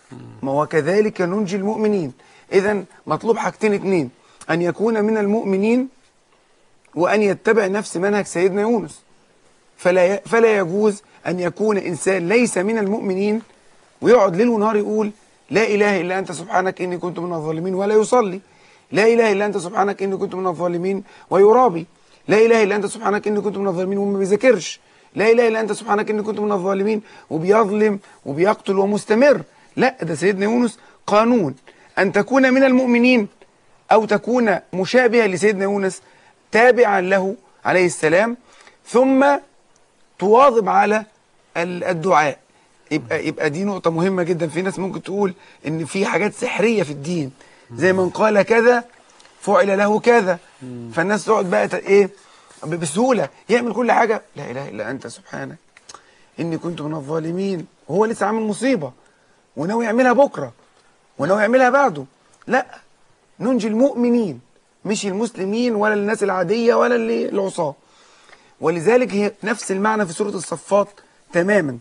ما هو كذلك ننجي المؤمنين. إذا مطلوب حاجتين اتنين، أن يكون من المؤمنين وأن يتبع نفس منهج سيدنا يونس. فلا فلا يجوز أن يكون إنسان ليس من المؤمنين ويقعد ليل ونهار يقول لا إله إلا أنت سبحانك إني كنت من الظالمين ولا يصلي، لا إله إلا أنت سبحانك إني كنت من الظالمين ويرابي، لا إله إلا أنت سبحانك إني كنت من الظالمين وما بيذاكرش، لا إله إلا أنت سبحانك إني كنت من الظالمين وبيظلم وبيقتل ومستمر. لا، ده سيدنا يونس قانون أن تكون من المؤمنين أو تكون مشابهة لسيدنا يونس تابعا له عليه السلام، ثم تواظب على الدعاء. يبقى يبقى دي نقطة مهمة جدا. في ناس ممكن تقول إن في حاجات سحرية في الدين، زي من قال كذا فعل له كذا، فالناس تقعد بقى إيه بسهولة يعمل كل حاجة، لا إله إلا أنت سبحانك إني كنت من الظالمين، وهو لسه عامل مصيبة وناوي يعملها بكرة وناوي يعملها بعده. لا، ننجي المؤمنين مش المسلمين ولا الناس العادية ولا اللي العصاة. ولذلك هي نفس المعنى في سورة الصفات تماما.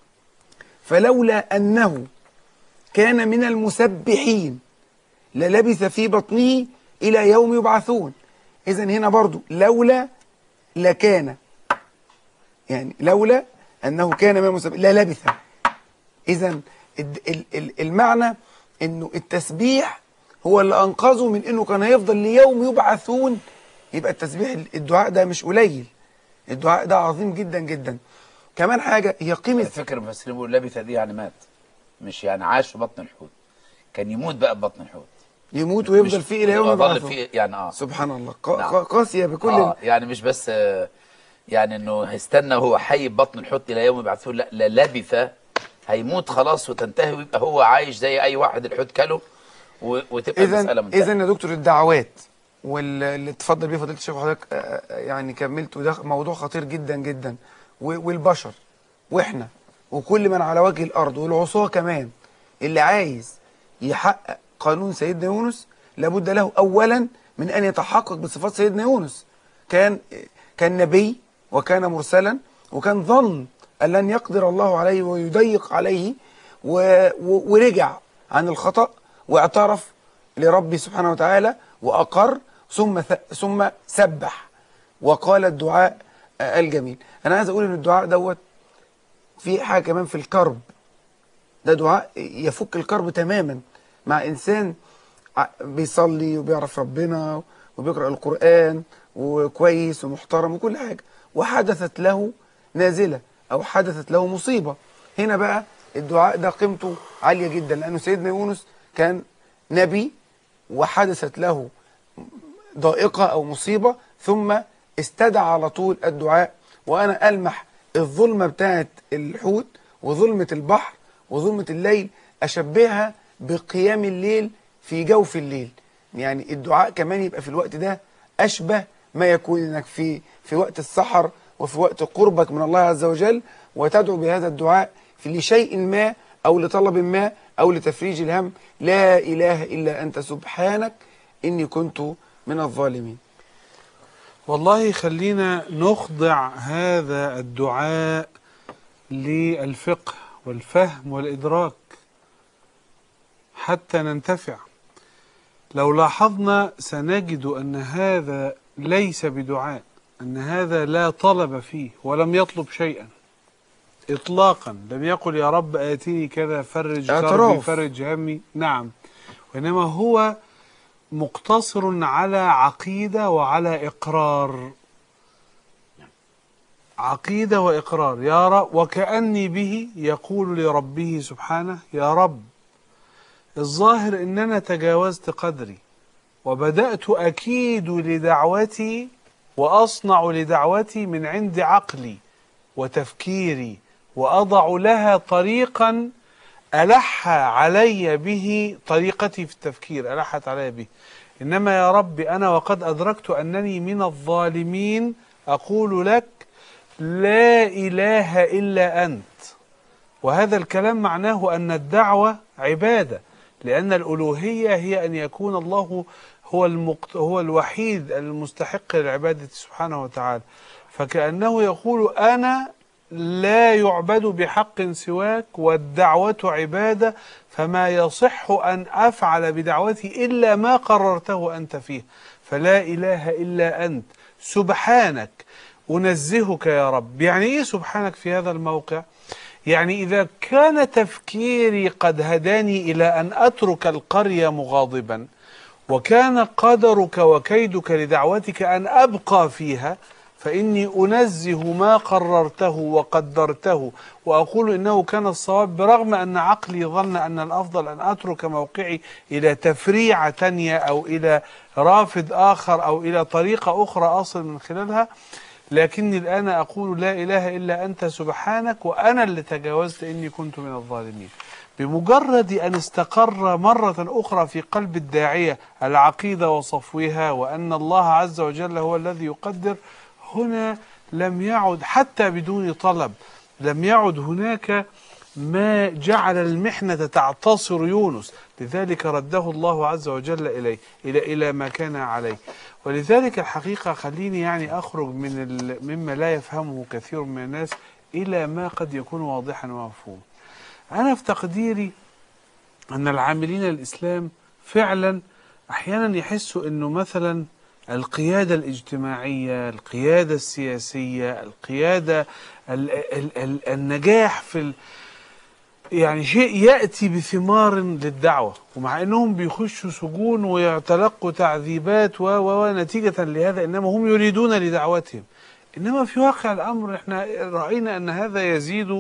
فلولا أنه كان من المسبحين للبث في بطنه إلى يوم يبعثون. إذن هنا برضو لولا لكان، يعني لولا أنه كان من المسبحين للبث. إذن المعنى أنه التسبيح هو اللي أنقذه من أنه كان هيفضل ليوم يبعثون. يبقى التسبيح الدعاء ده مش قليل، الدعاء ده عظيم جدا جدا. كمان حاجة هي قيمة
فكر المفسرين بيقولوا لبث دي يعني مات، مش يعني عاش في بطن الحوت، كان يموت بقى في بطن الحوت،
يموت ويفضل فيه إلى يوم يبعثون.
فيه يعني اه
سبحان الله.
نعم.
قاسية بكل
آه يعني مش بس آه يعني انه هيستنى وهو حي في بطن الحوت الى يوم يبعثون، لا لا لبث هيموت خلاص وتنتهي ويبقى هو عايش زي اي واحد الحوت كله وتبقى المسألة منتهية.
إذن يا دكتور الدعوات واللي اتفضل بيه فضيلة الشيخ وحضرتك يعني كملت، وده موضوع خطير جدا جدا. والبشر واحنا وكل من على وجه الارض والعصاة كمان اللي عايز يحقق قانون سيدنا يونس لابد له اولا من ان يتحقق بصفات سيدنا يونس. كان كان نبي وكان مرسلا، وكان ظن ان لن يقدر الله عليه ويضيق عليه، ورجع عن الخطأ واعترف لربي سبحانه وتعالى وأقر، ثم ثم سبح وقال الدعاء الجميل. أنا عايز أقول إن الدعاء دوت في حاجة كمان في الكرب، ده دعاء يفك الكرب تماما مع إنسان بيصلي وبيعرف ربنا وبيقرأ القرآن وكويس ومحترم وكل حاجة، وحدثت له نازلة أو حدثت له مصيبة. هنا بقى الدعاء ده قيمته عالية جدا، لأنه سيدنا يونس كان نبي وحدثت له ضائقة أو مصيبة ثم استدعى على طول الدعاء. وأنا ألمح الظلمة بتاعت الحوت وظلمة البحر وظلمة الليل أشبهها بقيام الليل في جوف الليل. يعني الدعاء كمان يبقى في الوقت ده أشبه ما يكون إنك في في وقت السحر وفي وقت قربك من الله عز وجل، وتدعو بهذا الدعاء في لشيء ما أو لطلب ما أو لتفريج الهم. لا إله إلا أنت سبحانك إني كنت من الظالمين.
والله خلينا نخضع هذا الدعاء للفقه والفهم والإدراك حتى ننتفع. لو لاحظنا سنجد أن هذا ليس بدعاء، أن هذا لا طلب فيه ولم يطلب شيئا إطلاقا، لم يقل يا رب آتيني كذا فرج كربي فرج همي، نعم، وإنما هو مقتصر على عقيدة وعلى إقرار، عقيدة وإقرار يا رب، وكأني به يقول لربه سبحانه يا رب الظاهر إن أنا تجاوزت قدري وبدأت أكيد لدعوتي وأصنع لدعوتي من عند عقلي وتفكيري، وأضع لها طريقا ألح علي به، طريقتي في التفكير ألحت علي به. إنما يا رب أنا وقد أدركت أنني من الظالمين أقول لك لا إله إلا أنت. وهذا الكلام معناه أن الدعوة عبادة، لأن الألوهية هي أن يكون الله هو المقت... هو الوحيد المستحق للعبادة سبحانه وتعالى. فكأنه يقول أنا لا يعبد بحق سواك والدعوة عبادة، فما يصح أن أفعل بدعوتي إلا ما قررته أنت فيه، فلا إله إلا أنت سبحانك أنزهك يا رب. يعني إيه سبحانك في هذا الموقع؟ يعني إذا كان تفكيري قد هداني إلى أن أترك القرية مغاضبا، وكان قدرك وكيدك لدعوتك أن أبقى فيها، فإني أنزه ما قررته وقدرته وأقول إنه كان الصواب، برغم أن عقلي ظن أن الأفضل أن أترك موقعي إلى تفريعة تانية أو إلى رافد آخر أو إلى طريقة أخرى أصل من خلالها. لكني الآن أقول لا إله إلا أنت سبحانك، وأنا اللي تجاوزت إني كنت من الظالمين. بمجرد أن استقر مرة أخرى في قلب الداعية العقيدة وصفوها، وأن الله عز وجل هو الذي يقدر، هنا لم يعد حتى بدون طلب، لم يعد هناك ما جعل المحنة تعتصر يونس، لذلك رده الله عز وجل إليه إلى إلى ما كان عليه. ولذلك الحقيقة خليني يعني أخرج من مما لا يفهمه كثير من الناس إلى ما قد يكون واضحا ومفهوم. أنا في تقديري أن العاملين الإسلام فعلا أحيانا يحسوا أنه مثلا القيادة الاجتماعية، القيادة السياسية، القيادة ال ال ال النجاح في ال يعني شيء يأتي بثمار للدعوة، ومع أنهم بيخشوا سجون ويتلقوا تعذيبات ونتيجة لهذا، إنما هم يريدون لدعوتهم. إنما في واقع الأمر إحنا رأينا أن هذا يزيد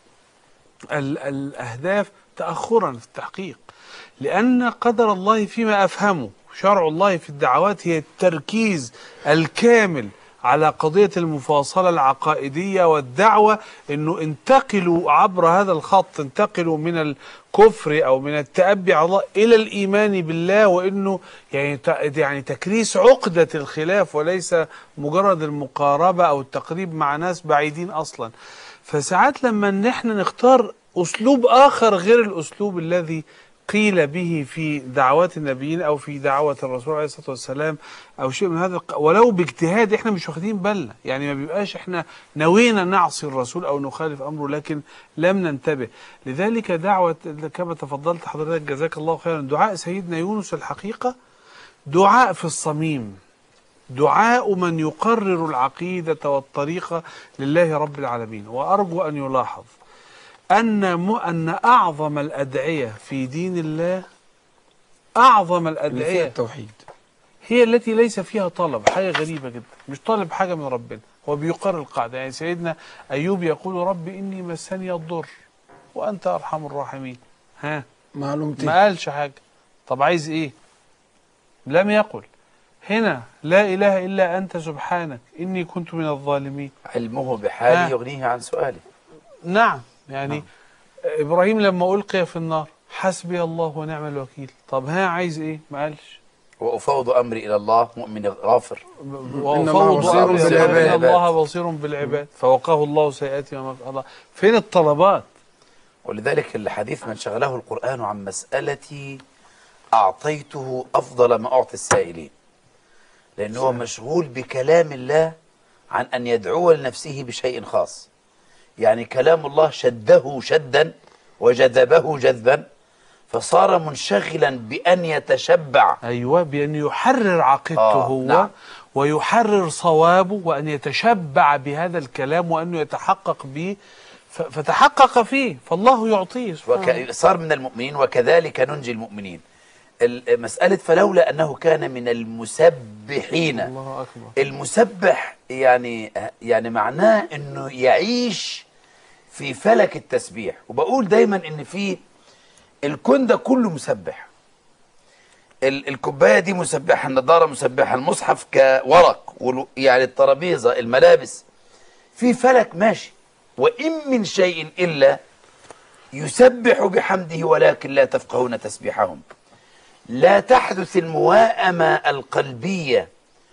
الأهداف تأخرا في التحقيق، لأن قدر الله فيما أفهمه شرع الله في الدعوات هي التركيز الكامل على قضية المفاصلة العقائدية والدعوة، أنه انتقلوا عبر هذا الخط، انتقلوا من الكفر أو من التأبي على الله إلى الإيمان بالله، وأنه يعني يعني تكريس عقدة الخلاف وليس مجرد المقاربة أو التقريب مع ناس بعيدين أصلا. فساعات لما نحن نختار أسلوب آخر غير الأسلوب الذي قيل به في دعوات النبيين أو في دعوة الرسول عليه الصلاة والسلام أو شيء من هذا، ولو باجتهاد إحنا مش واخدين بالنا، يعني ما بيبقاش إحنا نوينا نعصي الرسول أو نخالف أمره لكن لم ننتبه. لذلك دعوة كما تفضلت حضرتك جزاك الله خيرا، دعاء سيدنا يونس الحقيقة دعاء في الصميم، دعاء من يقرر العقيدة والطريقة لله رب العالمين. وأرجو أن يلاحظ أن أن أعظم الأدعية في دين الله، أعظم الأدعية
التوحيد،
هي التي ليس فيها طلب، حاجة غريبة جدا، مش طالب حاجة من ربنا، هو بيقرر القاعدة. يعني سيدنا أيوب يقول ربي إني مسني الضر وأنت أرحم الراحمين. ها
معلومتين،
ما قالش حاجة. طب عايز إيه؟ لم يقل. هنا لا إله إلا أنت سبحانك إني كنت من الظالمين.
علمه بحالي يغنيه عن سؤاله.
نعم، يعني نعم. إبراهيم لما ألقي في النار حسبي الله ونعم الوكيل. طب ها عايز إيه؟ ما قالش.
وأفوض أمري إلى الله مؤمن غافر.
وأفوض أمري إلى الله بصير بالعباد. فوقاه الله سيئات ما الله. فين الطلبات؟
ولذلك الحديث من شغله القرآن عن مسألتي أعطيته أفضل ما أعطي السائلين، لأنه هو مشغول بكلام الله عن أن يدعو لنفسه بشيء خاص. يعني كلام الله شده شدا وجذبه جذبا، فصار منشغلا بأن يتشبع،
أيوة، بأن يحرر عقيدته
آه
هو
نعم.
ويحرر صوابه، وأن يتشبع بهذا الكلام وأنه يتحقق به، فتحقق فيه فالله يعطيه.
وك... صار من المؤمنين وكذلك ننجي المؤمنين. المسألة فلولا أنه كان من المسبحين.
الله أكبر.
المسبح يعني يعني معناه أنه يعيش في فلك التسبيح. وبقول دايما أن في الكون ده كله مسبح. الكوباية دي مسبحة، النضارة مسبحة، المصحف كورق، يعني الترابيزة، الملابس، في فلك ماشي. وإن من شيء إلا يسبح بحمده ولكن لا تفقهون تسبيحهم. لا تحدث المواءمة القلبية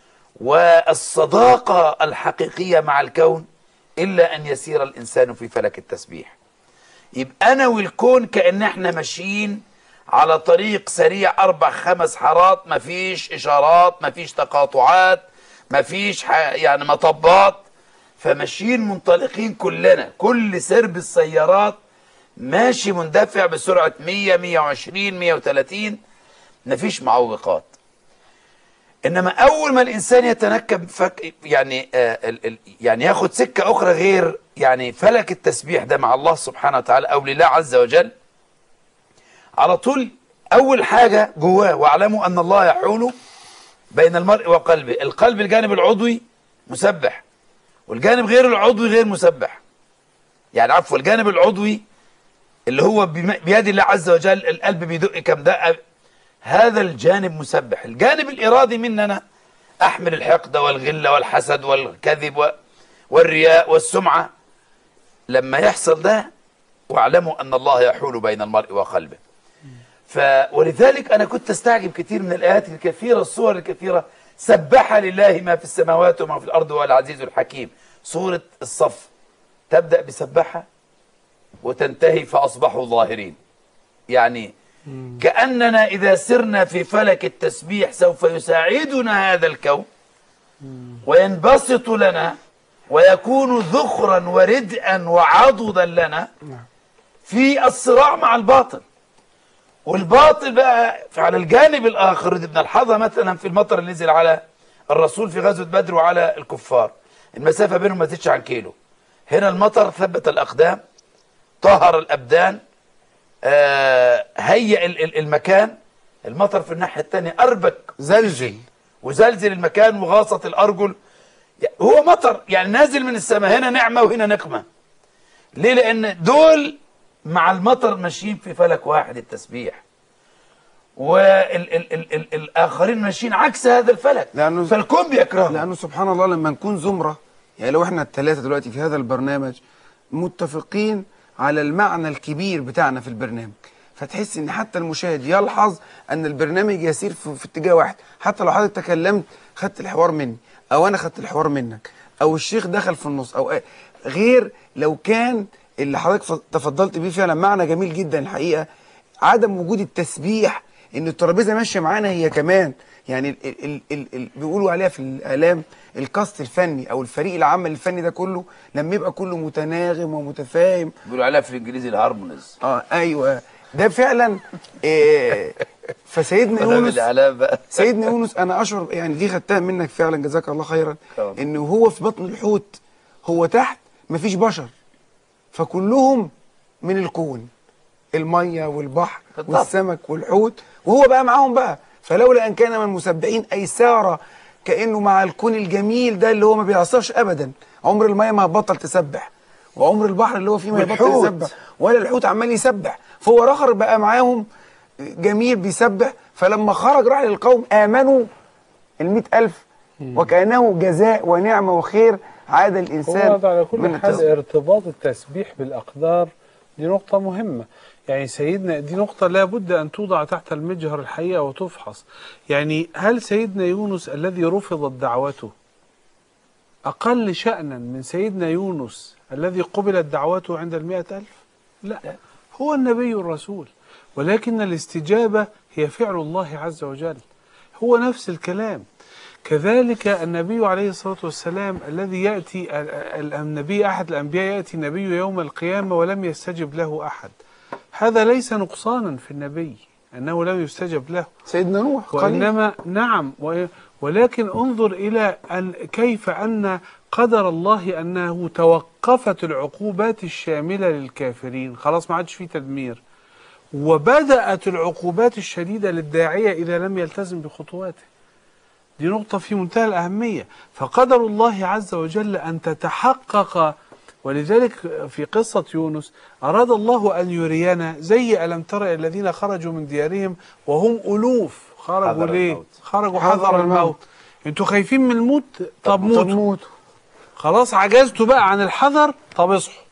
والصداقة الحقيقية مع الكون إلا أن يسير الإنسان في فلك التسبيح. يبقى أنا والكون كأن احنا ماشيين على طريق سريع أربع خمس حارات، مفيش إشارات، مفيش تقاطعات، مفيش يعني مطبات، فماشيين منطلقين كلنا، كل سرب السيارات ماشي مندفع بسرعة مية مية وعشرين مية وتلاتين، مفيش معوقات. انما اول ما الانسان يتنكب فك يعني آه ال ال يعني ياخد سكة اخرى غير يعني فلك التسبيح ده مع الله سبحانه وتعالى او لله عز وجل، على طول اول حاجة جواه واعلموا ان الله يحول بين المرء وقلبه. القلب الجانب العضوي مسبح، والجانب غير العضوي غير مسبح. يعني عفوا الجانب العضوي اللي هو بيد الله عز وجل، القلب بيدق كم دقة، هذا الجانب مسبح. الجانب الإرادي مننا أحمل الحقد والغل والحسد والكذب والرياء والسمعة. لما يحصل ده واعلموا أن الله يحول بين المرء وقلبه. ف ولذلك أنا كنت أستعجب كثير من الآيات الكثيرة، الصور الكثيرة، سبح لله ما في السماوات وما في الأرض وهو العزيز الحكيم. سورة الصف تبدأ بسبحة وتنتهي فأصبحوا ظاهرين. يعني كأننا إذا سرنا في فلك التسبيح سوف يساعدنا هذا الكون وينبسط لنا ويكون ذخرا وردءا وعضدا لنا في الصراع مع الباطل. والباطل بقى على الجانب الآخر بنلحظها مثلا في المطر اللي نزل على الرسول في غزوة بدر وعلى الكفار، المسافة بينهم ما تزيدش عن كيلو. هنا المطر ثبت الأقدام، طهر الأبدان، آه هيئ المكان. المطر في الناحية الثانية أربك،
زلزل
وزلزل المكان وغاصت الأرجل. هو مطر يعني نازل من السماء، هنا نعمة وهنا نقمة. ليه؟ لأن دول مع المطر ماشيين في فلك واحد التسبيح، والآخرين ماشيين عكس هذا الفلك،
لأنه
فالكون بيكرهه.
لأنه سبحان الله لما نكون زمرة، يعني لو احنا الثلاثة دلوقتي في هذا البرنامج متفقين على المعنى الكبير بتاعنا في البرنامج، فتحس ان حتى المشاهد يلحظ ان البرنامج يسير في, في اتجاه واحد. حتى لو حضرتك تكلمت خدت الحوار مني او انا خدت الحوار منك او الشيخ دخل في النص او غير، لو كان اللي حضرتك تفضلت بيه فعلا معنى جميل جدا الحقيقة، عدم وجود التسبيح، ان الترابيزه ماشيه معانا هي كمان. يعني ال ال ال ال بيقولوا عليها في الاعلام الكاست الفني او الفريق العمل الفني ده كله، لما يبقى كله متناغم ومتفاهم،
بيقولوا عليها في الانجليزي الهارمونيز.
اه ايوه ده فعلا. إيه فسيدنا يونس سيدنا يونس انا اشعر يعني دي خدتها منك فعلا جزاك الله خيرا، انه هو في بطن الحوت، هو تحت مفيش بشر، فكلهم من الكون، الميه والبحر والسمك والحوت، وهو بقى معاهم بقى. فلولا ان كان من المسبحين اي سار كانه مع الكون الجميل ده اللي هو ما بيعصرش ابدا. عمر الميه ما هتبطل تسبح، وعمر البحر اللي هو فيه ما يبطل يسبح، ولا الحوت عمال يسبح. فهو رخر بقى معاهم جميل بيسبح. فلما خرج راح للقوم امنوا المئة ألف، وكانه جزاء ونعمه وخير عاد الانسان.
هو على كل حال ارتباط التسبيح بالاقدار دي نقطة مهمة. يعني سيدنا دي نقطة لا بد أن توضع تحت المجهر الحقيقة وتفحص. يعني هل سيدنا يونس الذي رفضت دعوته أقل شأنا من سيدنا يونس الذي قبلت دعوته عند المئة ألف؟ لا، هو النبي الرسول، ولكن الاستجابة هي فعل الله عز وجل، هو نفس الكلام. كذلك النبي عليه الصلاة والسلام الذي يأتي النبي أحد الأنبياء يأتي النبي يوم القيامة ولم يستجب له أحد، هذا ليس نقصانا في النبي أنه لم يستجب له.
سيدنا نوح
وإنما نعم، ولكن انظر إلى أن كيف أن قدر الله أنه توقفت العقوبات الشاملة للكافرين، خلاص ما عادش فيه تدمير، وبدأت العقوبات الشديدة للداعية إذا لم يلتزم بخطواته. دي نقطة في منتهى الأهمية. فقدر الله عز وجل أن تتحقق، ولذلك في قصة يونس أراد الله أن يرينا زي ألم تر الذين خرجوا من ديارهم وهم ألوف. خرجوا ليه؟ خرجوا حذر الموت. انتوا خايفين من الموت؟ طب موتوا. خلاص عجزتوا بقى عن الحذر، طب اصحوا.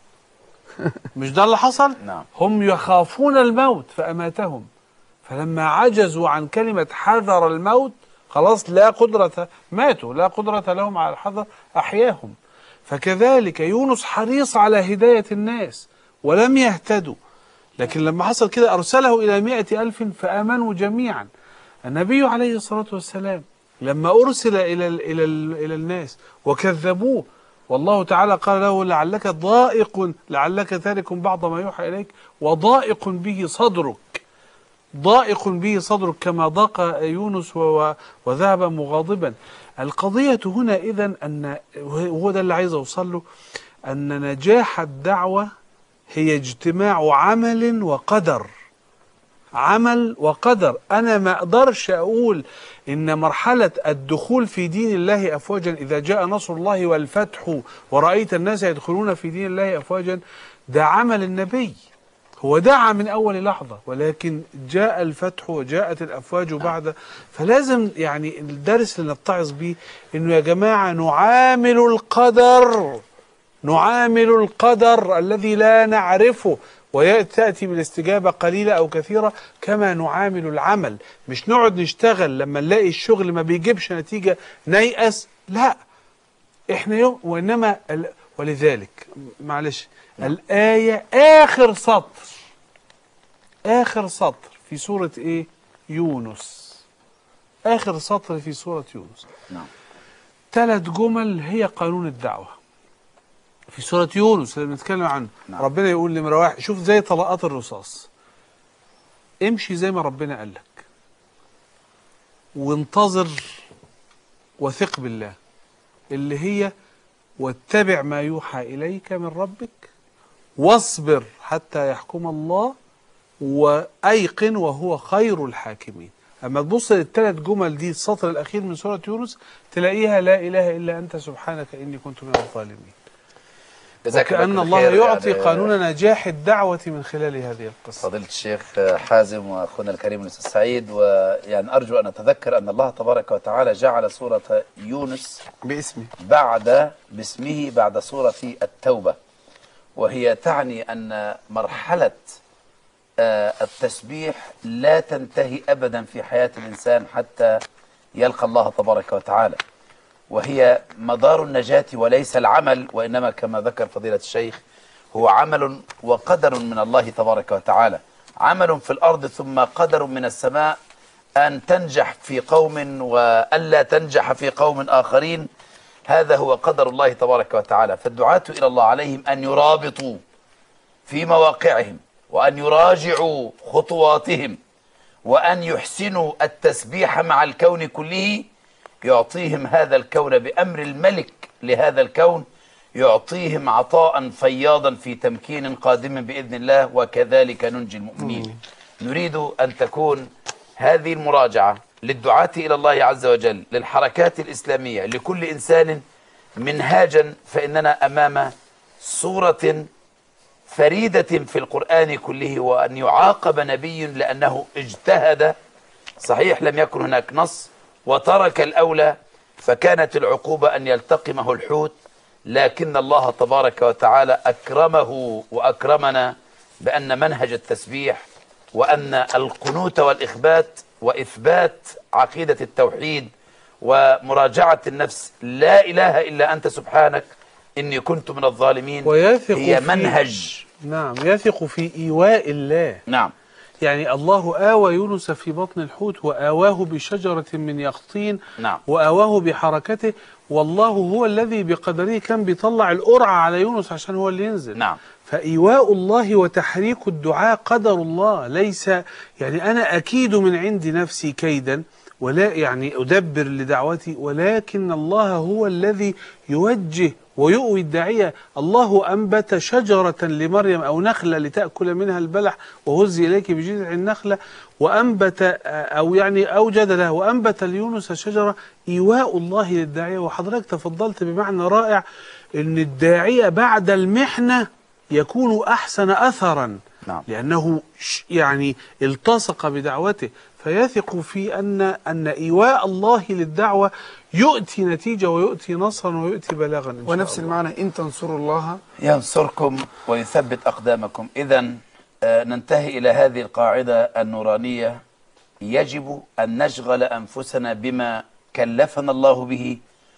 مش ده اللي حصل؟
نعم.
هم يخافون الموت فأماتهم. فلما عجزوا عن كلمة حذر الموت خلاص لا قدرة، ماتوا، لا قدرة لهم على الحذر، أحياهم. فكذلك يونس حريص على هداية الناس ولم يهتدوا، لكن لما حصل كده أرسله إلى مئة ألف فآمنوا جميعا. النبي عليه الصلاة والسلام لما أرسل إلى ال إلى ال إلى الناس وكذبوه والله تعالى قال له لعلك ضائق لعلك تارك بعض ما يوحى إليك وضائق به صدرك، ضائق به صدرك كما ضاق يونس وذهب مغاضبا. القضية هنا إذن أن وهو ده اللي عايز أوصل له، أن نجاح الدعوة هي اجتماع عمل وقدر، عمل وقدر. أنا ما أقدرش أقول إن مرحلة الدخول في دين الله أفواجا إذا جاء نصر الله والفتح ورأيت الناس يدخلون في دين الله أفواجا ده عمل النبي، هو دعا من أول لحظة، ولكن جاء الفتح وجاءت الأفواج بعد. فلازم يعني الدرس اللي نتعظ به إنه يا جماعة نعامل القدر، نعامل القدر الذي لا نعرفه وتأتي بالاستجابة قليلة أو كثيرة كما نعامل العمل. مش نقعد نشتغل لما نلاقي الشغل ما بيجيبش نتيجة نيأس، لا احنا يوم وإنما ال... ولذلك معلش الآية آخر سطر، آخر سطر في سورة إيه؟ يونس، آخر سطر في سورة يونس.
نعم.
ثلاث جمل هي قانون الدعوة في سورة يونس اللي بنتكلم عنه. نعم. ربنا يقول لمرة واحد، شوف زي طلقات الرصاص، امشي زي ما ربنا قال لك وانتظر وثق بالله، اللي هي واتبع ما يوحى إليك من ربك واصبر حتى يحكم الله وأيقن وهو خير الحاكمين. أما تبص للثلاث جمل دي السطر الأخير من سورة يونس تلاقيها لا إله إلا أنت سبحانك إني كنت من الظالمين. وكأن الله يعطي يعني قانون نجاح الدعوة من خلال هذه القصة.
فضيلة الشيخ حازم وأخونا الكريم الأستاذ سعيد، ويعني أرجو أن أتذكر أن الله تبارك وتعالى جعل سورة يونس
باسمه
بعد باسمه بعد سورة التوبة، وهي تعني أن مرحلة التسبيح لا تنتهي أبدا في حياة الإنسان حتى يلقى الله تبارك وتعالى، وهي مدار النجاة وليس العمل، وإنما كما ذكر فضيلة الشيخ هو عمل وقدر من الله تبارك وتعالى، عمل في الأرض ثم قدر من السماء أن تنجح في قوم وألا تنجح في قوم آخرين، هذا هو قدر الله تبارك وتعالى. فالدعاة إلى الله عليهم أن يرابطوا في مواقعهم وأن يراجعوا خطواتهم وأن يحسنوا التسبيح مع الكون كله، يعطيهم هذا الكون بأمر الملك لهذا الكون، يعطيهم عطاء فياضا في تمكين قادم بإذن الله، وكذلك ننجي المؤمنين. نريد أن تكون هذه المراجعة للدعاة إلى الله عز وجل، للحركات الإسلامية، لكل إنسان منهاجا، فإننا أمام سورة فريدة في القرآن كله، وأن يعاقب نبي لأنه اجتهد، صحيح لم يكن هناك نص وترك الأولى فكانت العقوبة أن يلتقمه الحوت، لكن الله تبارك وتعالى أكرمه وأكرمنا بأن منهج التسبيح وأن القنوت والإخبات وإثبات عقيدة التوحيد ومراجعة النفس لا إله إلا أنت سبحانك إني كنت من الظالمين هي منهج.
نعم، يثق في إيواء الله.
نعم،
يعني الله آوى يونس في بطن الحوت وآواه بشجرة من يقطين.
نعم.
وآواه بحركته، والله هو الذي بقدره كان بيطلع القرعة على يونس عشان هو اللي ينزل.
نعم.
فإيواء الله وتحريك الدعاء قدر الله، ليس يعني أنا أكيد من عند نفسي كيدا ولا يعني أدبر لدعوتي، ولكن الله هو الذي يوجه ويؤوي الداعية. الله أنبت شجرة لمريم أو نخلة لتأكل منها البلح وهزي إليك بجذع النخلة، وأنبت أو يعني أوجد له وأنبت ليونس شجرة، إيواء الله للداعية. وحضرتك تفضلت بمعنى رائع أن الداعية بعد المحنة يكون أحسن أثرا.
نعم.
لأنه يعني التصق بدعوته، فيثق في أن أن إيواء الله للدعوة يؤتي نتيجة ويؤتي نصرا ويؤتي بلاغا إن شاء
ونفس
الله.
المعنى إن تنصروا الله
ينصركم ويثبت أقدامكم. إذن آه ننتهي إلى هذه القاعدة النورانية، يجب أن نشغل أنفسنا بما كلفنا الله به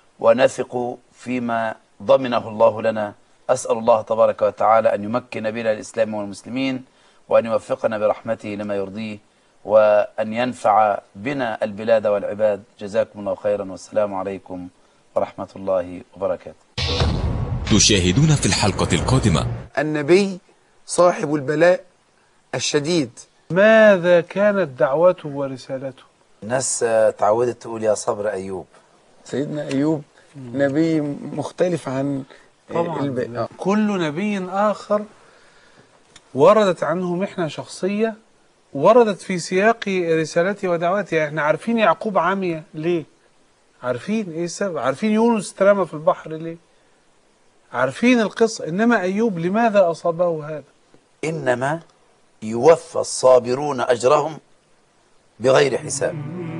ونثق فيما ضمنه الله لنا. أسأل الله تبارك وتعالى أن يمكن بنا الإسلام والمسلمين، وأن يوفقنا برحمته لما يرضيه، وأن ينفع بنا البلاد والعباد. جزاكم الله خيرا، والسلام عليكم ورحمة الله وبركاته.
تشاهدون في الحلقة القادمة.
النبي صاحب البلاء الشديد.
ماذا كانت دعوته ورسالته؟
الناس آه، تعودت تقول يا صبر أيوب.
سيدنا أيوب نبي مختلف عن
طبعا
الباقي. آه.
كل نبي آخر وردت عنه محنة شخصية، وردت في سياق رسالته ودعوته. احنا عارفين يعقوب عمي ليه؟ عارفين ايه السبب؟ عارفين يونس ترمى في البحر ليه؟ عارفين القصة. إنما أيوب لماذا أصابه هذا؟
إنما يوفى الصابرون أجرهم بغير حساب.